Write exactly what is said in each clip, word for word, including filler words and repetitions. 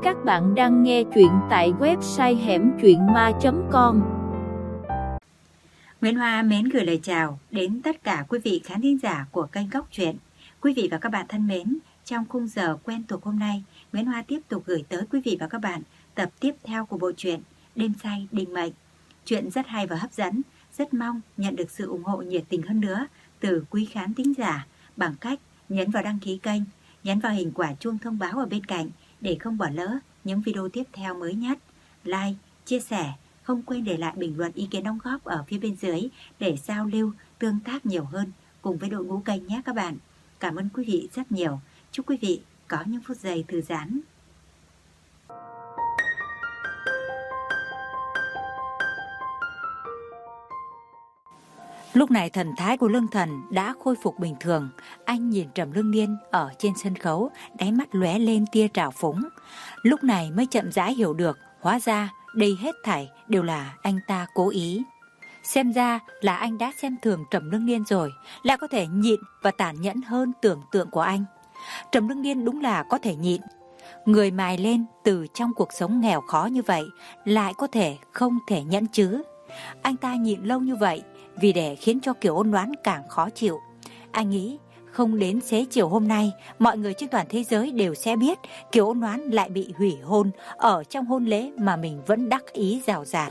Các bạn đang nghe chuyện tại website hẻm chuyện ma chấm com. Nguyễn Hoa mến gửi lời chào đến tất cả quý vị khán thính giả của kênh Góc Truyện. Quý vị và các bạn thân mến, trong khung giờ quen thuộc hôm nay, Nguyễn Hoa tiếp tục gửi tới quý vị và các bạn tập tiếp theo của bộ truyện Đêm Say Định Mệnh. Chuyện rất hay và hấp dẫn, rất mong nhận được sự ủng hộ nhiệt tình hơn nữa từ quý khán thính giả bằng cách nhấn vào đăng ký kênh, nhấn vào hình quả chuông thông báo ở bên cạnh để không bỏ lỡ những video tiếp theo mới nhất. Like, chia sẻ, không quên để lại bình luận ý kiến đóng góp ở phía bên dưới để giao lưu, tương tác nhiều hơn cùng với đội ngũ kênh nhé các bạn. Cảm ơn quý vị rất nhiều. Chúc quý vị có những phút giây thư giãn. Lúc này thần thái của Lương Thần đã khôi phục bình thường. Anh nhìn Trầm Lương Niên ở trên sân khấu, đáy mắt lóe lên tia trào phúng. Lúc này mới chậm rãi hiểu được, hóa ra đây hết thảy đều là anh ta cố ý. Xem ra là anh đã xem thường Trầm Lương Niên rồi, lại có thể nhịn và tàn nhẫn hơn tưởng tượng của anh. Trầm Lương Niên đúng là có thể nhịn. Người mài lên từ trong cuộc sống nghèo khó như vậy, lại có thể không thể nhẫn chứ. Anh ta nhịn lâu như vậy vì để khiến cho Kiều Ôn Đoán càng khó chịu. Anh nghĩ không đến xế chiều hôm nay, mọi người trên toàn thế giới đều sẽ biết Kiều Ôn Đoán lại bị hủy hôn ở trong hôn lễ mà mình vẫn đắc ý rào rạt.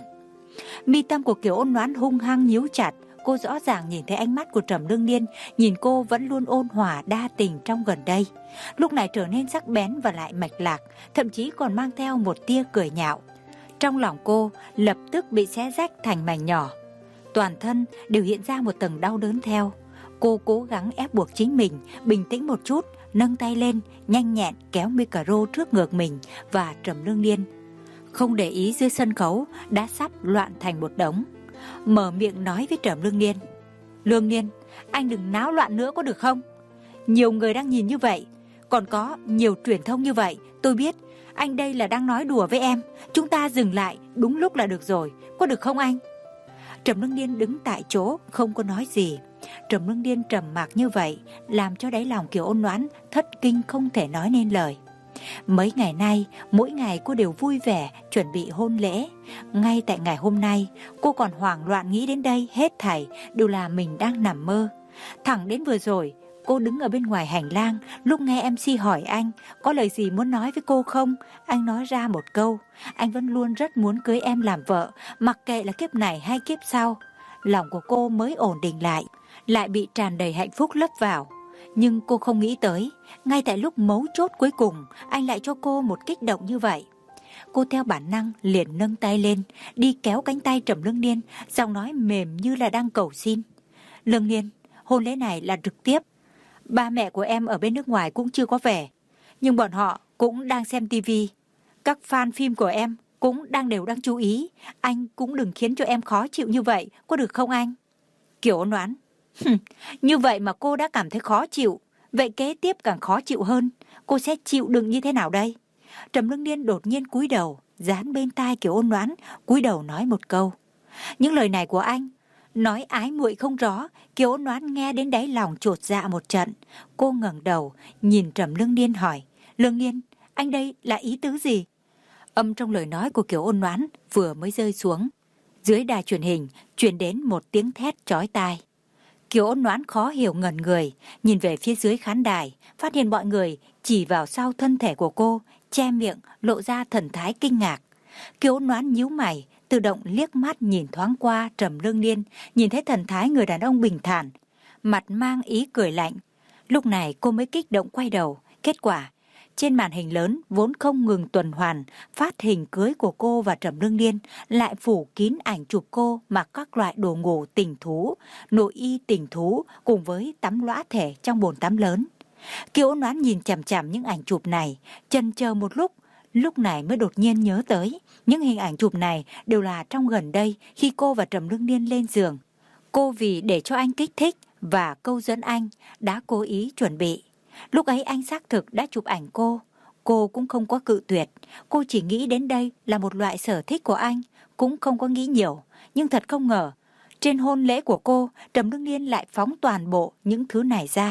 Mi tâm của Kiều Ôn Đoán hung hăng nhíu chặt. Cô rõ ràng nhìn thấy ánh mắt của Trầm Lương Niên, nhìn cô vẫn luôn ôn hòa đa tình trong gần đây, lúc này trở nên sắc bén và lại mạch lạc, thậm chí còn mang theo một tia cười nhạo. Trong lòng cô lập tức bị xé rách thành mảnh nhỏ, toàn thân đều hiện ra một tầng đau đớn theo. Cô cố gắng ép buộc chính mình bình tĩnh một chút, nâng tay lên, nhanh nhẹn kéo micro trước ngực mình và Trầm Lương Niên, không để ý dưới sân khấu đã sắp loạn thành một đống. Mở miệng nói với Trầm Lương Niên: Lương Niên, anh đừng náo loạn nữa có được không? Nhiều người đang nhìn như vậy, còn có nhiều truyền thông như vậy. Tôi biết anh đây là đang nói đùa với em, chúng ta dừng lại đúng lúc là được rồi, có được không anh? Trầm Lương Niên đứng tại chỗ không có nói gì. Trầm Lương Niên trầm mặc như vậy làm cho đáy lòng Kiều Ôn Đoán thất kinh không thể nói nên lời. Mấy ngày nay, mỗi ngày cô đều vui vẻ chuẩn bị hôn lễ. Ngay tại ngày hôm nay, cô còn hoảng loạn nghĩ đến đây hết thảy đều là mình đang nằm mơ. Thẳng đến vừa rồi, cô đứng ở bên ngoài hành lang, lúc nghe em xê hỏi anh có lời gì muốn nói với cô không, anh nói ra một câu: anh vẫn luôn rất muốn cưới em làm vợ, mặc kệ là kiếp này hay kiếp sau. Lòng của cô mới ổn định lại, lại bị tràn đầy hạnh phúc lấp vào. Nhưng cô không nghĩ tới, ngay tại lúc mấu chốt cuối cùng, anh lại cho cô một kích động như vậy. Cô theo bản năng liền nâng tay lên, đi kéo cánh tay Trầm Lương Niên, giọng nói mềm như là đang cầu xin: Lương Niên, hôn lễ này là trực tiếp. Ba mẹ của em ở bên nước ngoài cũng chưa có về, nhưng bọn họ cũng đang xem tivi. Các fan phim của em cũng đang đều đang chú ý. Anh cũng đừng khiến cho em khó chịu như vậy, có được không anh? Kiều Ôn Đoán: như vậy mà cô đã cảm thấy khó chịu, vậy kế tiếp càng khó chịu hơn. Cô sẽ chịu đựng như thế nào đây? Trầm Lương Niên đột nhiên cúi đầu, dán bên tai Kiều Ôn Đoán, cúi đầu nói một câu. Những lời này của anh nói ái muội không rõ. Kiều Ôn Đoán nghe đến đáy lòng chột dạ một trận. Cô ngẩng đầu nhìn Trầm Lương Niên hỏi: Lương Niên, anh đây là ý tứ gì? Âm trong lời nói của Kiều Ôn Đoán vừa mới rơi xuống, dưới đài truyền hình truyền đến một tiếng thét chói tai. Kiều Ôn Đoán khó hiểu ngẩn người, nhìn về phía dưới khán đài, phát hiện mọi người chỉ vào sau thân thể của cô, che miệng lộ ra thần thái kinh ngạc. Kiều Ôn Đoán nhíu mày, tự động liếc mắt nhìn thoáng qua Trầm Lương Niên, nhìn thấy thần thái người đàn ông bình thản, mặt mang ý cười lạnh. Lúc này cô mới kích động quay đầu. Kết quả, trên màn hình lớn vốn không ngừng tuần hoàn phát hình cưới của cô và Trầm Lương Niên, lại phủ kín ảnh chụp cô mặc các loại đồ ngủ tình thú, nội y tình thú cùng với tắm lõa thể trong bồn tắm lớn. Kiều Ôn Đoán nhìn chằm chằm những ảnh chụp này, chần chờ một lúc, lúc này mới đột nhiên nhớ tới những hình ảnh chụp này đều là trong gần đây khi cô và Trầm Lương Niên lên giường. Cô vì để cho anh kích thích và câu dẫn anh đã cố ý chuẩn bị. Lúc ấy anh xác thực đã chụp ảnh cô, cô cũng không có cự tuyệt. Cô chỉ nghĩ đến đây là một loại sở thích của anh, cũng không có nghĩ nhiều. Nhưng thật không ngờ, trên hôn lễ của cô, Trầm Lương Niên lại phóng toàn bộ những thứ này ra.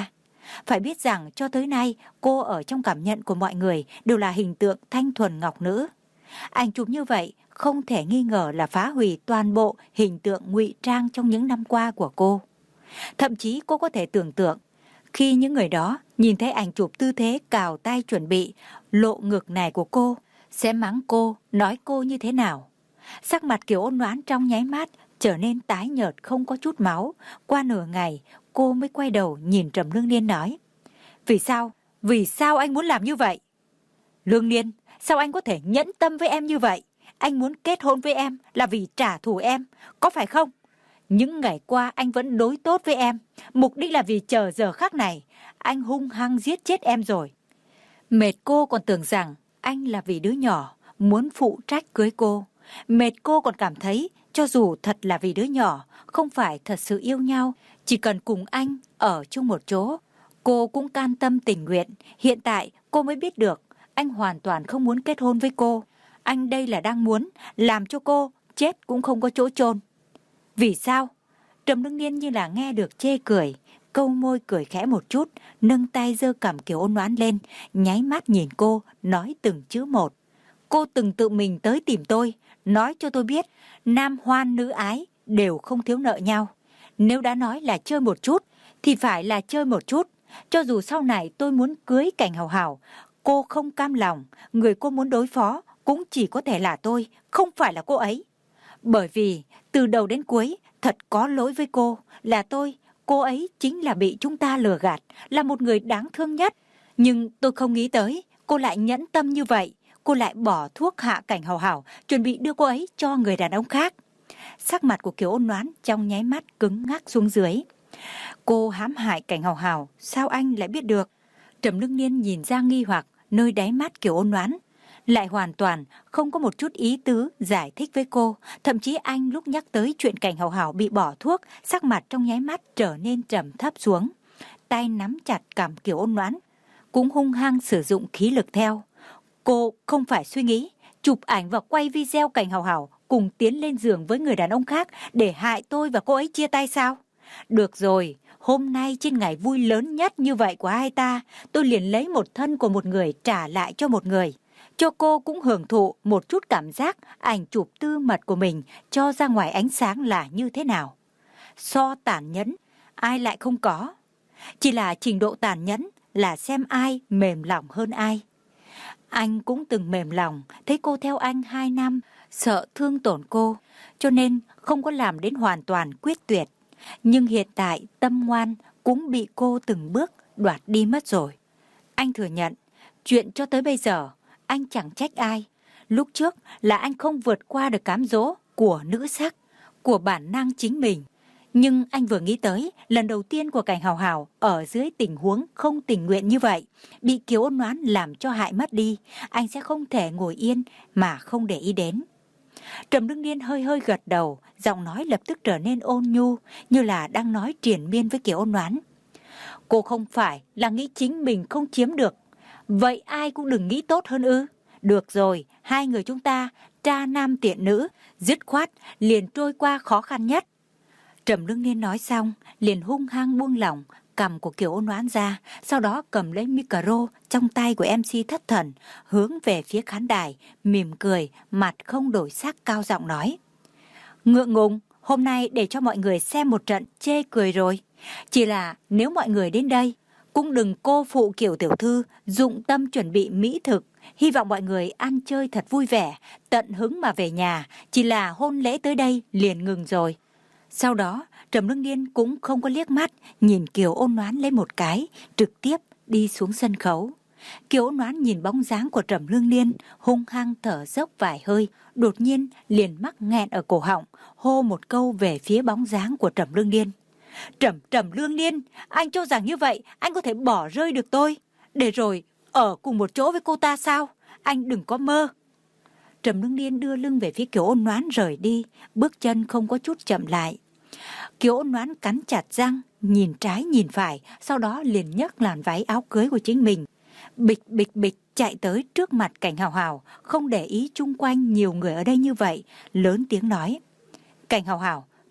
Phải biết rằng cho tới nay cô ở trong cảm nhận của mọi người đều là hình tượng thanh thuần ngọc nữ. Ảnh chụp như vậy không thể nghi ngờ là phá hủy toàn bộ hình tượng ngụy trang trong những năm qua của cô. Thậm chí cô có thể tưởng tượng khi những người đó nhìn thấy ảnh chụp tư thế cào tay chuẩn bị lộ ngực này của cô, sẽ mắng cô, nói cô như thế nào. Sắc mặt Kiều Ôn Noãn trong nháy mắt trở nên tái nhợt không có chút máu. Qua nửa ngày cô mới quay đầu nhìn Trầm Lương Niên nói: Vì sao? Vì sao anh muốn làm như vậy? Lương Niên, sao anh có thể nhẫn tâm với em như vậy? Anh muốn kết hôn với em là vì trả thù em, có phải không? Những ngày qua anh vẫn đối tốt với em, mục đích là vì chờ giờ khắc này. Anh hung hăng giết chết em rồi. Mệt cô còn tưởng rằng anh là vì đứa nhỏ, muốn phụ trách cưới cô. Mệt cô còn cảm thấy cho dù thật là vì đứa nhỏ, không phải thật sự yêu nhau, chỉ cần cùng anh ở chung một chỗ, cô cũng can tâm tình nguyện. Hiện tại cô mới biết được anh hoàn toàn không muốn kết hôn với cô. Anh đây là đang muốn làm cho cô chết cũng không có chỗ chôn. Vì sao? Trầm Lương Niên như là nghe được chê cười, câu môi cười khẽ một chút, nâng tay giơ cằm Kiều Ôn Noãn lên, nháy mắt nhìn cô, nói từng chữ một. Cô từng tự mình tới tìm tôi, nói cho tôi biết, nam hoan nữ ái đều không thiếu nợ nhau. Nếu đã nói là chơi một chút, thì phải là chơi một chút. Cho dù sau này tôi muốn cưới Cảnh Hào Hào, cô không cam lòng, người cô muốn đối phó cũng chỉ có thể là tôi, không phải là cô ấy. Bởi vì từ đầu đến cuối, thật có lỗi với cô, là tôi, cô ấy chính là bị chúng ta lừa gạt, là một người đáng thương nhất. Nhưng tôi không nghĩ tới, cô lại nhẫn tâm như vậy, cô lại bỏ thuốc hạ Cảnh Hào Hào, chuẩn bị đưa cô ấy cho người đàn ông khác. Sắc mặt của Kiều Ôn Noãn trong nháy mắt cứng ngắc xuống dưới. Cô hãm hại Cảnh Hào Hào, sao anh lại biết được? Trầm Lương Niên nhìn ra nghi hoặc nơi đáy mắt Kiều Ôn Noãn, lại hoàn toàn không có một chút ý tứ giải thích với cô. Thậm chí anh lúc nhắc tới chuyện Cảnh Hào Hào bị bỏ thuốc, sắc mặt trong nháy mắt trở nên trầm thấp xuống. Tay nắm chặt cằm Kiều Ôn Noãn, cũng hung hăng sử dụng khí lực theo. Cô không phải suy nghĩ chụp ảnh và quay video Cảnh Hào Hào cùng tiến lên giường với người đàn ông khác để hại tôi và cô ấy chia tay sao? Được rồi, hôm nay trên ngày vui lớn nhất như vậy của hai ta, tôi liền lấy một thân của một người trả lại cho một người. Cho cô cũng hưởng thụ một chút cảm giác ảnh chụp tư mật của mình cho ra ngoài ánh sáng là như thế nào. So tàn nhẫn, ai lại không có. Chỉ là trình độ tàn nhẫn là xem ai mềm lòng hơn ai. Anh cũng từng mềm lòng, thấy cô theo anh hai năm, sợ thương tổn cô, cho nên không có làm đến hoàn toàn quyết tuyệt. Nhưng hiện tại tâm ngoan cũng bị cô từng bước đoạt đi mất rồi. Anh thừa nhận, chuyện cho tới bây giờ, anh chẳng trách ai. Lúc trước là anh không vượt qua được cám dỗ của nữ sắc, của bản năng chính mình. Nhưng anh vừa nghĩ tới lần đầu tiên của Cảnh Hào Hào ở dưới tình huống không tình nguyện như vậy, bị Kiều Ôn Noãn làm cho hại mất đi, anh sẽ không thể ngồi yên mà không để ý đến. Trầm Lương Niên hơi hơi gật đầu, giọng nói lập tức trở nên ôn nhu, như là đang nói triền miên với Kiều Ôn Noãn. Cô không phải là nghĩ chính mình không chiếm được, vậy ai cũng đừng nghĩ tốt hơn ư? Được rồi, hai người chúng ta, tra nam tiện nữ, dứt khoát liền trôi qua khó khăn nhất. Trầm Lương Niên nói xong, liền hung hăng buông lỏng cằm của Kiều Ôn Noãn ra, sau đó cầm lấy micro trong tay của em xê thất thần, hướng về phía khán đài, mỉm cười, mặt không đổi sắc cao giọng nói. Ngượng ngùng, hôm nay để cho mọi người xem một trận chê cười rồi. Chỉ là nếu mọi người đến đây, cũng đừng cô phụ Kiều tiểu thư dụng tâm chuẩn bị mỹ thực. Hy vọng mọi người ăn chơi thật vui vẻ, tận hứng mà về nhà, chỉ là hôn lễ tới đây liền ngừng rồi. Sau đó, Trầm Lương Niên cũng không có liếc mắt, nhìn Kiều Ôn Noãn lên một cái, trực tiếp đi xuống sân khấu. Kiều Ôn Noãn nhìn bóng dáng của Trầm Lương Niên, hung hăng thở dốc vài hơi, đột nhiên liền mắc nghẹn ở cổ họng, hô một câu về phía bóng dáng của Trầm Lương Niên. Trầm Trầm Lương Niên, anh cho rằng như vậy anh có thể bỏ rơi được tôi, để rồi ở cùng một chỗ với cô ta sao? Anh đừng có mơ. Trầm Lương Niên đưa lưng về phía Kiều Ôn Noãn rời đi, bước chân không có chút chậm lại. Kiều Ôn Noãn cắn chặt răng, nhìn trái nhìn phải, sau đó liền nhấc làn váy áo cưới của chính mình, bịch bịch bịch chạy tới trước mặt Cảnh Hào Hào, không để ý chung quanh nhiều người ở đây như vậy, lớn tiếng nói. Cảnh Hào Hào,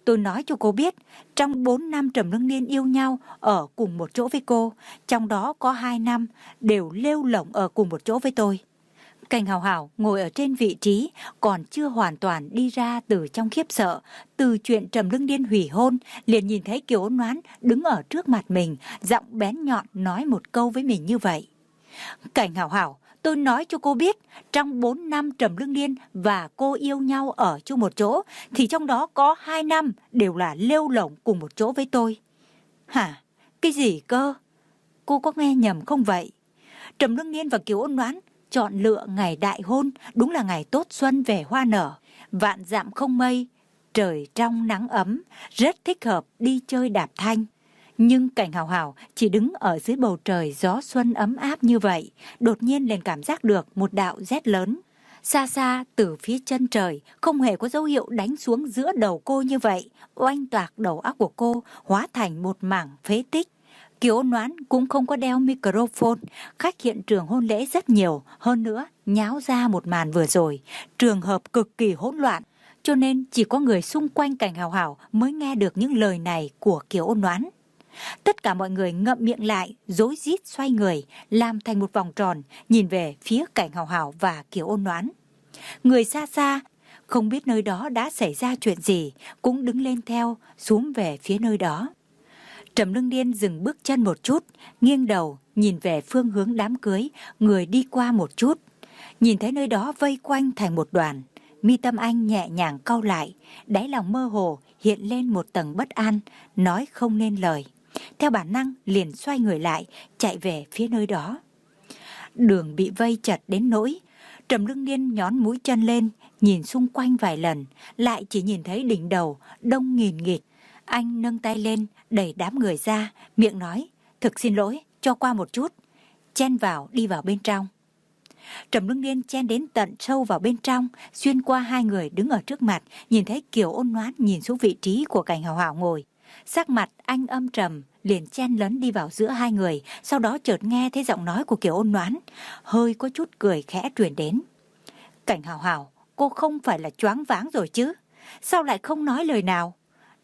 tôi nói cho cô biết, trong bốn năm Trầm Lương Niên yêu nhau ở cùng một chỗ với cô, trong đó có hai năm đều lêu lổng ở cùng một chỗ với tôi. Cảnh Hào Hào ngồi ở trên vị trí, còn chưa hoàn toàn đi ra từ trong khiếp sợ, từ chuyện Trầm Lương Niên hủy hôn, liền nhìn thấy Kiều Ôn Noãn đứng ở trước mặt mình, giọng bén nhọn nói một câu với mình như vậy. Cảnh Hào Hào, tôi nói cho cô biết, trong bốn năm Trầm Lương Niên và cô yêu nhau ở chung một chỗ, thì trong đó có hai năm đều là lêu lổng cùng một chỗ với tôi. Hả? Cái gì cơ? Cô có nghe nhầm không vậy? Trầm Lương Niên và Kiều Ôn Noãn chọn lựa ngày đại hôn, đúng là ngày tốt xuân về hoa nở, vạn dặm không mây, trời trong nắng ấm, rất thích hợp đi chơi đạp thanh. Nhưng Cảnh Hào Hào chỉ đứng ở dưới bầu trời gió xuân ấm áp như vậy, đột nhiên liền cảm giác được một đạo rét lớn. Xa xa từ phía chân trời không hề có dấu hiệu đánh xuống giữa đầu cô như vậy, oanh toạc đầu óc của cô hóa thành một mảng phế tích. Kiều Ôn Noãn cũng không có đeo microphone, khách hiện trường hôn lễ rất nhiều, hơn nữa nháo ra một màn vừa rồi, trường hợp cực kỳ hỗn loạn, cho nên chỉ có người xung quanh Cảnh Hào Hào mới nghe được những lời này của Kiều Ôn Noãn. Tất cả mọi người ngậm miệng lại, rối rít xoay người, làm thành một vòng tròn, nhìn về phía Cảnh Hào Hào và Kiều Ôn Noãn. Người xa xa, không biết nơi đó đã xảy ra chuyện gì, cũng đứng lên theo, xuống về phía nơi đó. Trầm Lương Niên dừng bước chân một chút, nghiêng đầu, nhìn về phương hướng đám cưới, người đi qua một chút. Nhìn thấy nơi đó vây quanh thành một đoàn, mi tâm anh nhẹ nhàng cau lại, đáy lòng mơ hồ hiện lên một tầng bất an, nói không nên lời. Theo bản năng liền xoay người lại, chạy về phía nơi đó. Đường bị vây chật đến nỗi, Trầm Lương Niên nhón mũi chân lên, nhìn xung quanh vài lần, lại chỉ nhìn thấy đỉnh đầu đông nghìn nghịt. Anh nâng tay lên, đẩy đám người ra, miệng nói, thực xin lỗi, cho qua một chút, chen vào, đi vào bên trong. Trầm Lương Niên chen đến tận sâu vào bên trong, xuyên qua hai người đứng ở trước mặt, nhìn thấy Kiều Ôn Noãn nhìn xuống vị trí của Cảnh Hào Hào ngồi. Sắc mặt anh âm trầm, liền chen lấn đi vào giữa hai người, sau đó chợt nghe thấy giọng nói của Kiều Ôn Noãn, hơi có chút cười khẽ truyền đến. Cảnh Hào Hào, cô không phải là choáng váng rồi chứ? Sao lại không nói lời nào?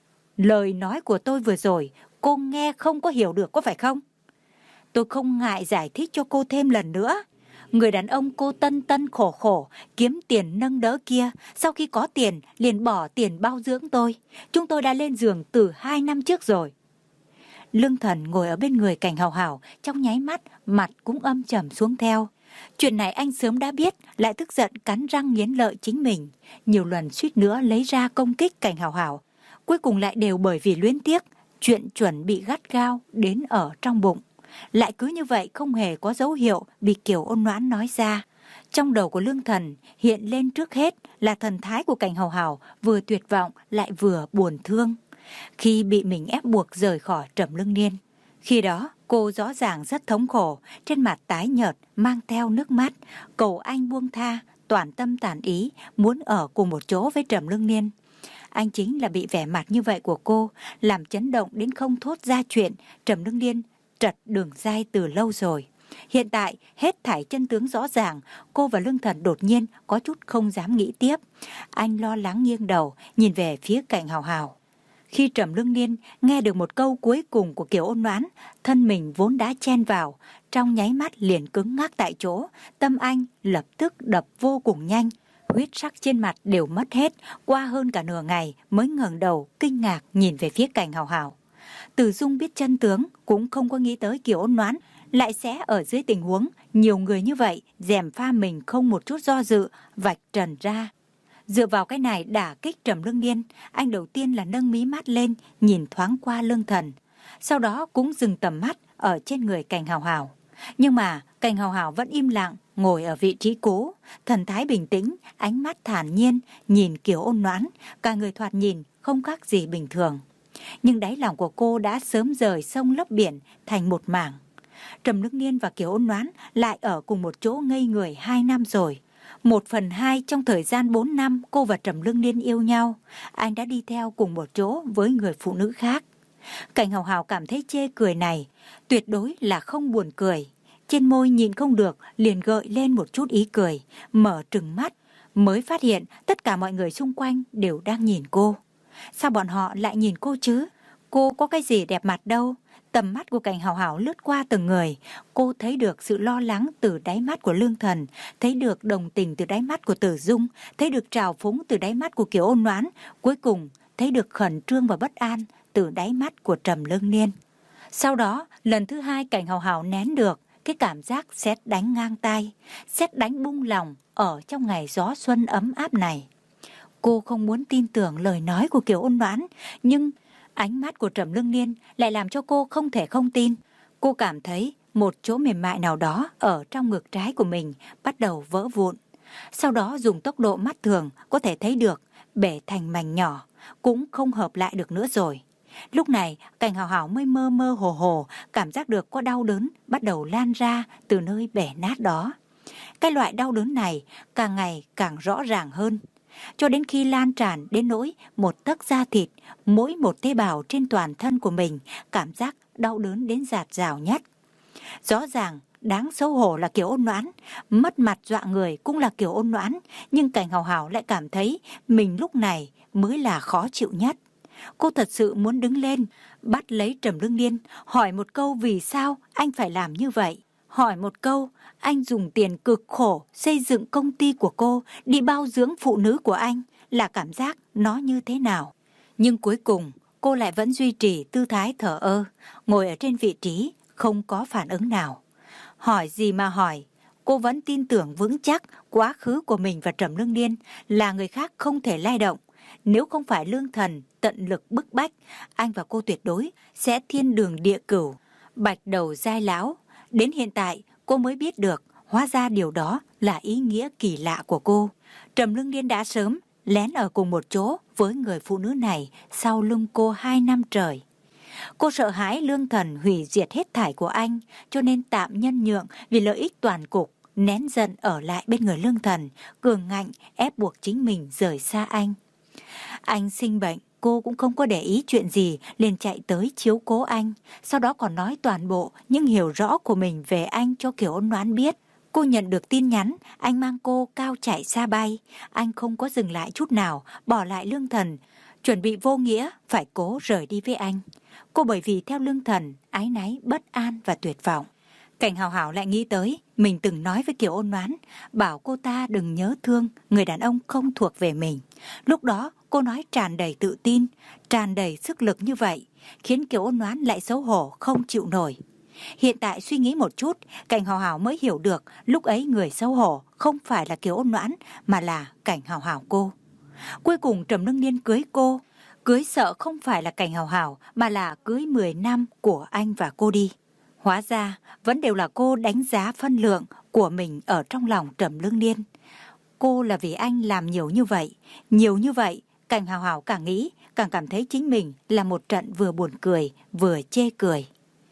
Lời nói của tôi vừa rồi, cô nghe không có hiểu được có phải không? Tôi không ngại giải thích cho cô thêm lần nữa. Người đàn ông cô tân tân khổ khổ, kiếm tiền nâng đỡ kia, sau khi có tiền liền bỏ tiền bao dưỡng tôi. Chúng tôi đã lên giường từ hai năm trước rồi. Lương Thần ngồi ở bên người Cảnh Hào Hào, trong nháy mắt, mặt cũng âm trầm xuống theo. Chuyện này anh sớm đã biết, lại tức giận cắn răng nghiến lợi chính mình. Nhiều lần suýt nữa lấy ra công kích Cảnh Hào Hào. Cuối cùng lại đều bởi vì luyến tiếc, chuyện chuẩn bị gắt gao đến ở trong bụng. Lại cứ như vậy không hề có dấu hiệu bị Kiều Ôn Noãn nói ra. Trong đầu của Lương Thần hiện lên trước hết là thần thái của Cảnh Hào Hào, vừa tuyệt vọng lại vừa buồn thương. Khi bị mình ép buộc rời khỏi Trầm Lương Niên, khi đó cô rõ ràng rất thống khổ, trên mặt tái nhợt mang theo nước mắt, cầu anh buông tha, toàn tâm tàn ý muốn ở cùng một chỗ với Trầm Lương Niên. Anh chính là bị vẻ mặt như vậy của cô làm chấn động đến không thốt ra chuyện Trầm Lương Niên trật đường dai từ lâu rồi. Hiện tại hết thảy chân tướng rõ ràng, cô và Lương Thần đột nhiên có chút không dám nghĩ tiếp. Anh lo lắng nghiêng đầu nhìn về phía Cảnh Hào Hào. Khi Trầm Lương Niên nghe được một câu cuối cùng của Kiều Ôn Noãn, thân mình vốn đã chen vào, trong nháy mắt liền cứng ngắc tại chỗ, tâm anh lập tức đập vô cùng nhanh. Huyết sắc trên mặt đều mất hết, qua hơn cả nửa ngày mới ngẩng đầu kinh ngạc nhìn về phía Cảnh Hào Hào. Từ Dung biết chân tướng cũng không có nghĩ tới Kiều Ôn Noãn lại sẽ ở dưới tình huống nhiều người như vậy gièm pha mình không một chút do dự vạch trần ra. Dựa vào cái này đả kích Trầm Lương Niên, anh đầu tiên là nâng mí mắt lên nhìn thoáng qua Lương Thần, sau đó cũng dừng tầm mắt ở trên người Cảnh Hào Hào. Nhưng mà Cảnh Hào Hào vẫn im lặng ngồi ở vị trí cũ, thần thái bình tĩnh, ánh mắt thản nhiên nhìn Kiều Ôn Noãn, cả người thoạt nhìn không khác gì bình thường. Nhưng đáy lòng của cô đã sớm rời sông lấp biển thành một mảng. Trầm Lương Niên và Kiều Ôn Noãn lại ở cùng một chỗ ngây người hai năm rồi. Một phần hai trong thời gian bốn năm cô và Trầm Lương Niên yêu nhau, anh đã đi theo cùng một chỗ với người phụ nữ khác. Cảnh Hào Hào cảm thấy chê cười này tuyệt đối là không buồn cười. Trên môi nhìn không được liền gợi lên một chút ý cười, mở trừng mắt mới phát hiện tất cả mọi người xung quanh đều đang nhìn cô. Sao bọn họ lại nhìn cô chứ? Cô có cái gì đẹp mặt đâu. Tầm mắt của Cảnh Hào Hào lướt qua từng người. Cô thấy được sự lo lắng từ đáy mắt của Lương Thần, thấy được đồng tình từ đáy mắt của Tử Dung, thấy được trào phúng từ đáy mắt của Kiều Ôn Noãn, cuối cùng thấy được khẩn trương và bất an từ đáy mắt của Trầm Lương Niên. Sau đó, lần thứ hai Cảnh Hào Hào nén được cái cảm giác sét đánh ngang tai, sét đánh bung lòng ở trong ngày gió xuân ấm áp này. Cô không muốn tin tưởng lời nói của Kiều Ôn Noãn, nhưng ánh mắt của Trầm Lương Niên lại làm cho cô không thể không tin. Cô cảm thấy một chỗ mềm mại nào đó ở trong ngực trái của mình bắt đầu vỡ vụn. Sau đó dùng tốc độ mắt thường có thể thấy được bể thành mảnh nhỏ, cũng không hợp lại được nữa rồi. Lúc này Cảnh Hào Hào mới mơ mơ hồ hồ cảm giác được có đau đớn bắt đầu lan ra từ nơi bể nát đó. Cái loại đau đớn này càng ngày càng rõ ràng hơn, cho đến khi lan tràn đến nỗi một tấc da thịt, mỗi một tế bào trên toàn thân của mình cảm giác đau đớn đến dạt dào nhất. Rõ ràng đáng xấu hổ là Kiều Ôn Noãn, mất mặt dọa người cũng là Kiều Ôn Noãn, nhưng Cảnh Hào Hào lại cảm thấy mình lúc này mới là khó chịu nhất. Cô thật sự muốn đứng lên, bắt lấy Trầm Lương Niên, hỏi một câu vì sao anh phải làm như vậy. Hỏi một câu, anh dùng tiền cực khổ xây dựng công ty của cô, đi bao dưỡng phụ nữ của anh, là cảm giác nó như thế nào. Nhưng cuối cùng, cô lại vẫn duy trì tư thái thờ ơ, ngồi ở trên vị trí, không có phản ứng nào. Hỏi gì mà hỏi, cô vẫn tin tưởng vững chắc quá khứ của mình và Trầm Lương Niên là người khác không thể lay động. Nếu không phải Lương Thần tận lực bức bách, anh và cô tuyệt đối sẽ thiên đường địa cửu, bạch đầu giai lão. Đến hiện tại cô mới biết được, hóa ra điều đó là ý nghĩa kỳ lạ của cô. Trầm Lương Niên đã sớm lén ở cùng một chỗ với người phụ nữ này sau lưng cô hai năm trời. Cô sợ hãi Lương Thần hủy diệt hết thảy của anh, cho nên tạm nhân nhượng vì lợi ích toàn cục, nén giận ở lại bên người Lương Thần, cường ngạnh ép buộc chính mình rời xa anh. Anh sinh bệnh, cô cũng không có để ý chuyện gì, liền chạy tới chiếu cố anh, sau đó còn nói toàn bộ những hiểu rõ của mình về anh cho Kiều Ôn Noãn biết. Cô nhận được tin nhắn, anh mang cô cao chạy xa bay, anh không có dừng lại chút nào, bỏ lại Lương Thần, chuẩn bị vô nghĩa phải cố rời đi với anh. Cô bởi vì theo Lương Thần, áy náy, bất an và tuyệt vọng. Cảnh Hào Hào lại nghĩ tới, mình từng nói với Kiều Ôn Noãn, bảo cô ta đừng nhớ thương người đàn ông không thuộc về mình. Lúc đó cô nói tràn đầy tự tin, tràn đầy sức lực như vậy, khiến Kiều Ôn Noãn lại xấu hổ không chịu nổi. Hiện tại suy nghĩ một chút, Cảnh Hào Hào mới hiểu được lúc ấy người xấu hổ không phải là Kiều Ôn Noãn mà là Cảnh Hào Hào cô. Cuối cùng Trầm Lương Niên cưới cô, cưới sợ không phải là Cảnh Hào Hào mà là cưới mười năm của anh và cô đi. Hóa ra vẫn đều là cô đánh giá phân lượng của mình ở trong lòng Trầm Lương Niên. Cô là vì anh làm nhiều như vậy, nhiều như vậy, Cảnh Hào Hào càng nghĩ càng cảm thấy chính mình là một trận vừa buồn cười vừa chê cười.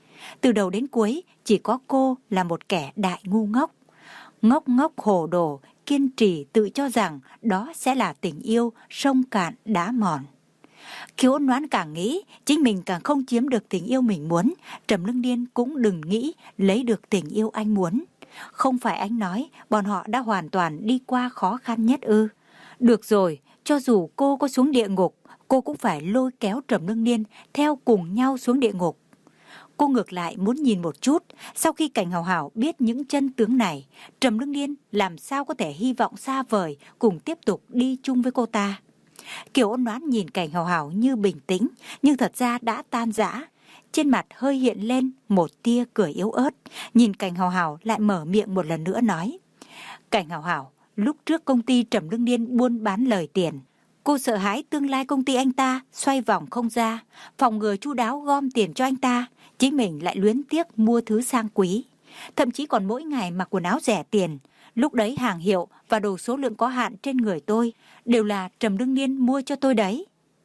Từ đầu đến cuối chỉ có cô là một kẻ đại ngu ngốc, ngốc ngốc hồ đồ, kiên trì tự cho rằng đó sẽ là tình yêu sông cạn đá mòn. Kiều Ôn Noãn càng nghĩ chính mình càng không chiếm được tình yêu mình muốn, Trầm Lương Niên cũng đừng nghĩ lấy được tình yêu anh muốn. Không phải anh nói bọn họ đã hoàn toàn đi qua khó khăn nhất ư? Được rồi, cho dù cô có xuống địa ngục, cô cũng phải lôi kéo Trầm Lương Niên theo cùng nhau xuống địa ngục. Cô ngược lại muốn nhìn một chút, sau khi Cảnh Hào Hào biết những chân tướng này, Trầm Lương Niên làm sao có thể hy vọng xa vời cùng tiếp tục đi chung với cô ta. Kiều Ôn Noãn nhìn Cảnh Hào Hào như bình tĩnh, nhưng thật ra đã tan rã. Trên mặt hơi hiện lên một tia cười yếu ớt, nhìn Cảnh Hào Hào lại mở miệng một lần nữa nói. Cảnh Hào Hào, lúc trước công ty Trầm Lương Niên buôn bán lời tiền. Cô sợ hãi tương lai công ty anh ta xoay vòng không ra, phòng ngừa chu đáo gom tiền cho anh ta, chính mình lại luyến tiếc mua thứ sang quý. Thậm chí còn mỗi ngày mặc quần áo rẻ tiền. Lúc đấy hàng hiệu và đồ số lượng có hạn trên người tôi đều là Trầm Lương Niên mua cho tôi đấy.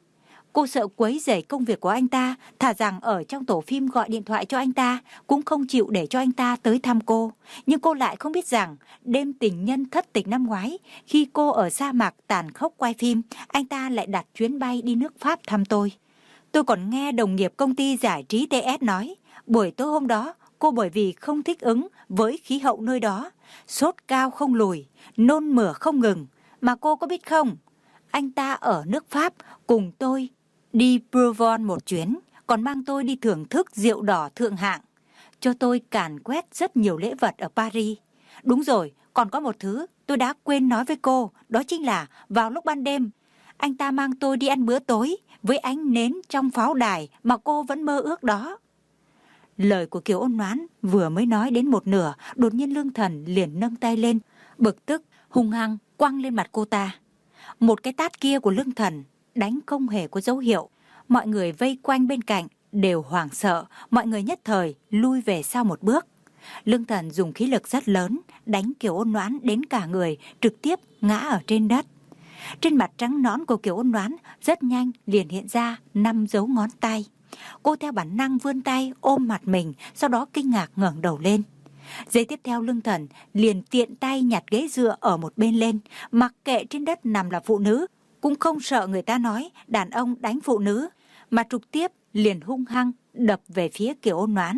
Cô sợ quấy rầy công việc của anh ta, thà rằng ở trong tổ phim gọi điện thoại cho anh ta, cũng không chịu để cho anh ta tới thăm cô. Nhưng cô lại không biết rằng, đêm tình nhân thất tịch năm ngoái, khi cô ở sa mạc tàn khốc quay phim, anh ta lại đặt chuyến bay đi nước Pháp thăm tôi. Tôi còn nghe đồng nghiệp công ty giải trí tê ét nói, buổi tối hôm đó, cô bởi vì không thích ứng với khí hậu nơi đó, sốt cao không lùi, nôn mửa không ngừng. Mà cô có biết không? Anh ta ở nước Pháp cùng tôi đi Provence một chuyến, còn mang tôi đi thưởng thức rượu đỏ thượng hạng, cho tôi càn quét rất nhiều lễ vật ở Paris. Đúng rồi, còn có một thứ tôi đã quên nói với cô, đó chính là vào lúc ban đêm, anh ta mang tôi đi ăn bữa tối với ánh nến trong pháo đài mà cô vẫn mơ ước đó. Lời của Kiều Ôn Noãn vừa mới nói đến một nửa, đột nhiên Lương Thần liền nâng tay lên, bực tức, hung hăng quăng lên mặt cô ta. Một cái tát kia của Lương Thần đánh không hề có dấu hiệu. Mọi người vây quanh bên cạnh đều hoảng sợ, mọi người nhất thời lui về sau một bước. Lương Thần dùng khí lực rất lớn, đánh Kiều Ôn Noãn đến cả người trực tiếp ngã ở trên đất. Trên mặt trắng nõn của Kiều Ôn Noãn rất nhanh liền hiện ra năm dấu ngón tay. Cô theo bản năng vươn tay ôm mặt mình, sau đó kinh ngạc ngẩng đầu lên. Giây tiếp theo Lương Thần liền tiện tay nhặt ghế dựa ở một bên lên, mặc kệ trên đất nằm là phụ nữ, cũng không sợ người ta nói đàn ông đánh phụ nữ, mà trực tiếp liền hung hăng đập về phía Kiều Ôn Noãn.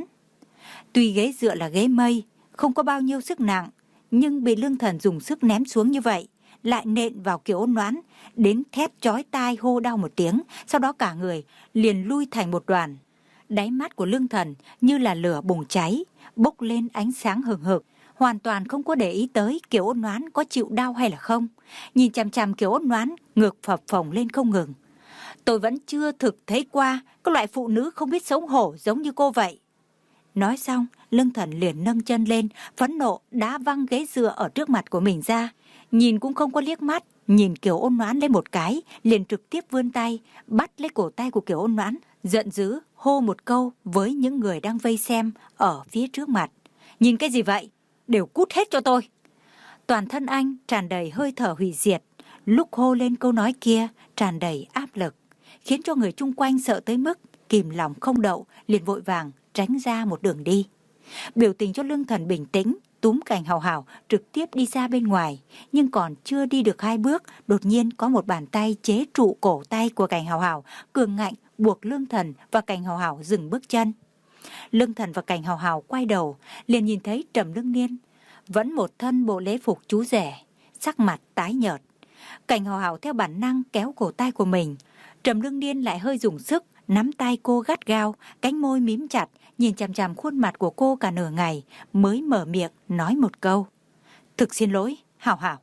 Tuy ghế dựa là ghế mây, không có bao nhiêu sức nặng, nhưng bị Lương Thần dùng sức ném xuống như vậy, lại nện vào Kiều Ôn Noãn, đến thét chói tai hô đau một tiếng, sau đó cả người liền lui thành một đoàn. Đáy mắt của Lương Thần như là lửa bùng cháy, bốc lên ánh sáng hừng hực, hoàn toàn không có để ý tới Kiều Ôn Noãn có chịu đau hay là không. Nhìn chằm chằm Kiều Ôn Noãn, ngực phập phồng lên không ngừng. Tôi vẫn chưa thực thấy qua các loại phụ nữ không biết xấu hổ giống như cô vậy. Nói xong, Lương Thần liền nâng chân lên, phẫn nộ đá văng ghế dựa ở trước mặt của mình ra. Nhìn cũng không có liếc mắt, nhìn Kiều Ôn Noãn lên một cái, liền trực tiếp vươn tay, bắt lấy cổ tay của Kiều Ôn Noãn, giận dữ hô một câu với những người đang vây xem ở phía trước mặt. Nhìn cái gì vậy? Đều cút hết cho tôi. Toàn thân anh tràn đầy hơi thở hủy diệt, lúc hô lên câu nói kia tràn đầy áp lực, khiến cho người chung quanh sợ tới mức kìm lòng không đậu, liền vội vàng tránh ra một đường đi. Biểu tình cho Lương Thần bình tĩnh, túm Cảnh Hào Hào trực tiếp đi ra bên ngoài, nhưng còn chưa đi được hai bước, đột nhiên có một bàn tay chế trụ cổ tay của Cảnh Hào Hào, cường ngạnh buộc Lương Thần và Cảnh Hào Hào dừng bước chân. Lương Thần và Cảnh Hào Hào quay đầu, liền nhìn thấy Trầm Lương Niên vẫn một thân bộ lễ phục chú rể, sắc mặt tái nhợt. Cảnh Hào Hào theo bản năng kéo cổ tay của mình, Trầm Lương Niên lại hơi dùng sức nắm tay cô gắt gao, cánh môi mím chặt, nhìn chằm chằm khuôn mặt của cô cả nửa ngày, mới mở miệng nói một câu. Thực xin lỗi, Hào Hào.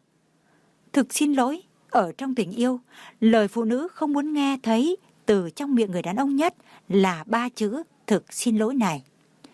Thực xin lỗi, ở trong tình yêu, lời phụ nữ không muốn nghe thấy từ trong miệng người đàn ông nhất là ba chữ thực xin lỗi này.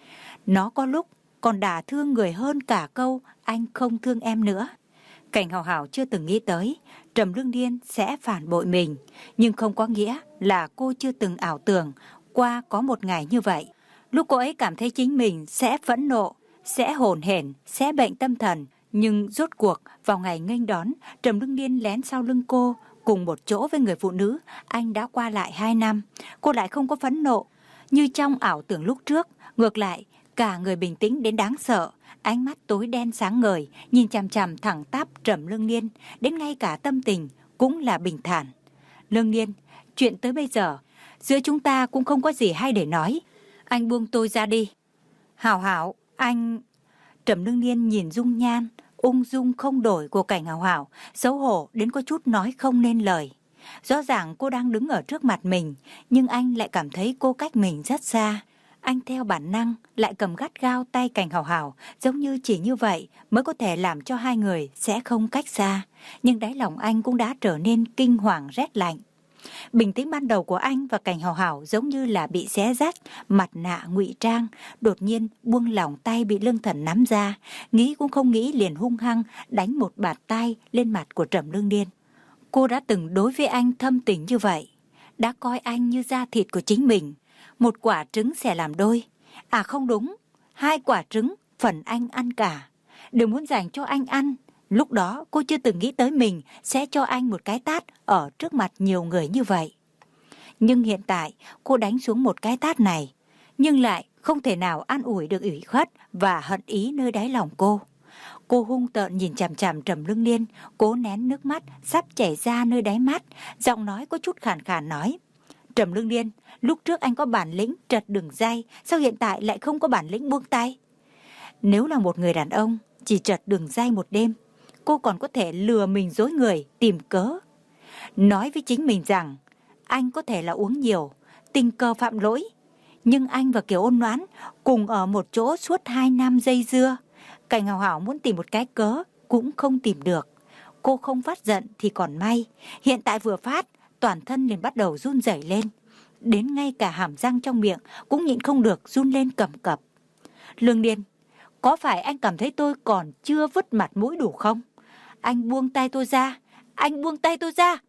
Nó có lúc còn đả thương người hơn cả câu anh không thương em nữa. Cảnh Hào Hào chưa từng nghĩ tới Trầm Lương Niên sẽ phản bội mình, nhưng không có nghĩa là cô chưa từng ảo tưởng qua có một ngày như vậy. Lúc cô ấy cảm thấy chính mình sẽ phẫn nộ, sẽ hồn hển, sẽ bệnh tâm thần, nhưng rốt cuộc vào ngày nghênh đón, Trầm Lương Niên lén sau lưng cô cùng một chỗ với người phụ nữ anh đã qua lại hai năm, cô lại không có phẫn nộ như trong ảo tưởng lúc trước, ngược lại cả người bình tĩnh đến đáng sợ, ánh mắt tối đen sáng ngời, nhìn chằm chằm thẳng tắp Trầm Lương Niên, đến ngay cả tâm tình cũng là bình thản. Lương Niên, chuyện tới bây giờ, giữa chúng ta cũng không có gì hay để nói. Anh buông tôi ra đi. Hào Hào, anh... Trầm Lương Niên nhìn dung nhan, ung dung không đổi của Cảnh Hào Hào, xấu hổ đến có chút nói không nên lời. Rõ ràng cô đang đứng ở trước mặt mình, nhưng anh lại cảm thấy cô cách mình rất xa. Anh theo bản năng lại cầm gắt gao tay Cảnh Hào Hào, giống như chỉ như vậy mới có thể làm cho hai người sẽ không cách xa. Nhưng đáy lòng anh cũng đã trở nên kinh hoàng rét lạnh. Bình tĩnh ban đầu của anh và Cảnh Hào Hào giống như là bị xé rách, mặt nạ ngụy trang, đột nhiên buông lỏng tay bị Lương Thần nắm ra, nghĩ cũng không nghĩ liền hung hăng đánh một bạt tay lên mặt của Trầm Lương Niên. Cô đã từng đối với anh thâm tình như vậy, đã coi anh như da thịt của chính mình, một quả trứng xẻ làm đôi. À không đúng, hai quả trứng phần anh ăn cả, đều muốn dành cho anh ăn. Lúc đó cô chưa từng nghĩ tới mình sẽ cho anh một cái tát ở trước mặt nhiều người như vậy. Nhưng hiện tại cô đánh xuống một cái tát này, nhưng lại không thể nào an ủi được ủy khuất và hận ý nơi đáy lòng cô. Cô hung tợn nhìn chằm chằm Trầm Lương Niên, cố nén nước mắt sắp chảy ra nơi đáy mắt, giọng nói có chút khàn khàn nói. Trầm Lương Niên, lúc trước anh có bản lĩnh trật đường dây, sao hiện tại lại không có bản lĩnh buông tay? Nếu là một người đàn ông chỉ trật đường dây một đêm, cô còn có thể lừa mình dối người, tìm cớ. nói với chính mình rằng anh có thể là uống nhiều, tình cờ phạm lỗi, nhưng anh và Kiều Ôn Noãn cùng ở một chỗ suốt hai năm dây dưa. Cảnh Hào Hào muốn tìm một cái cớ cũng không tìm được. Cô không phát giận thì còn may, hiện tại vừa phát, toàn thân liền bắt đầu run rẩy lên. Đến ngay cả hàm răng trong miệng cũng nhịn không được run lên cầm cập. Lương Điên, có phải anh cảm thấy tôi còn chưa vứt mặt mũi đủ không? Anh buông tay tôi ra, anh buông tay tôi ra.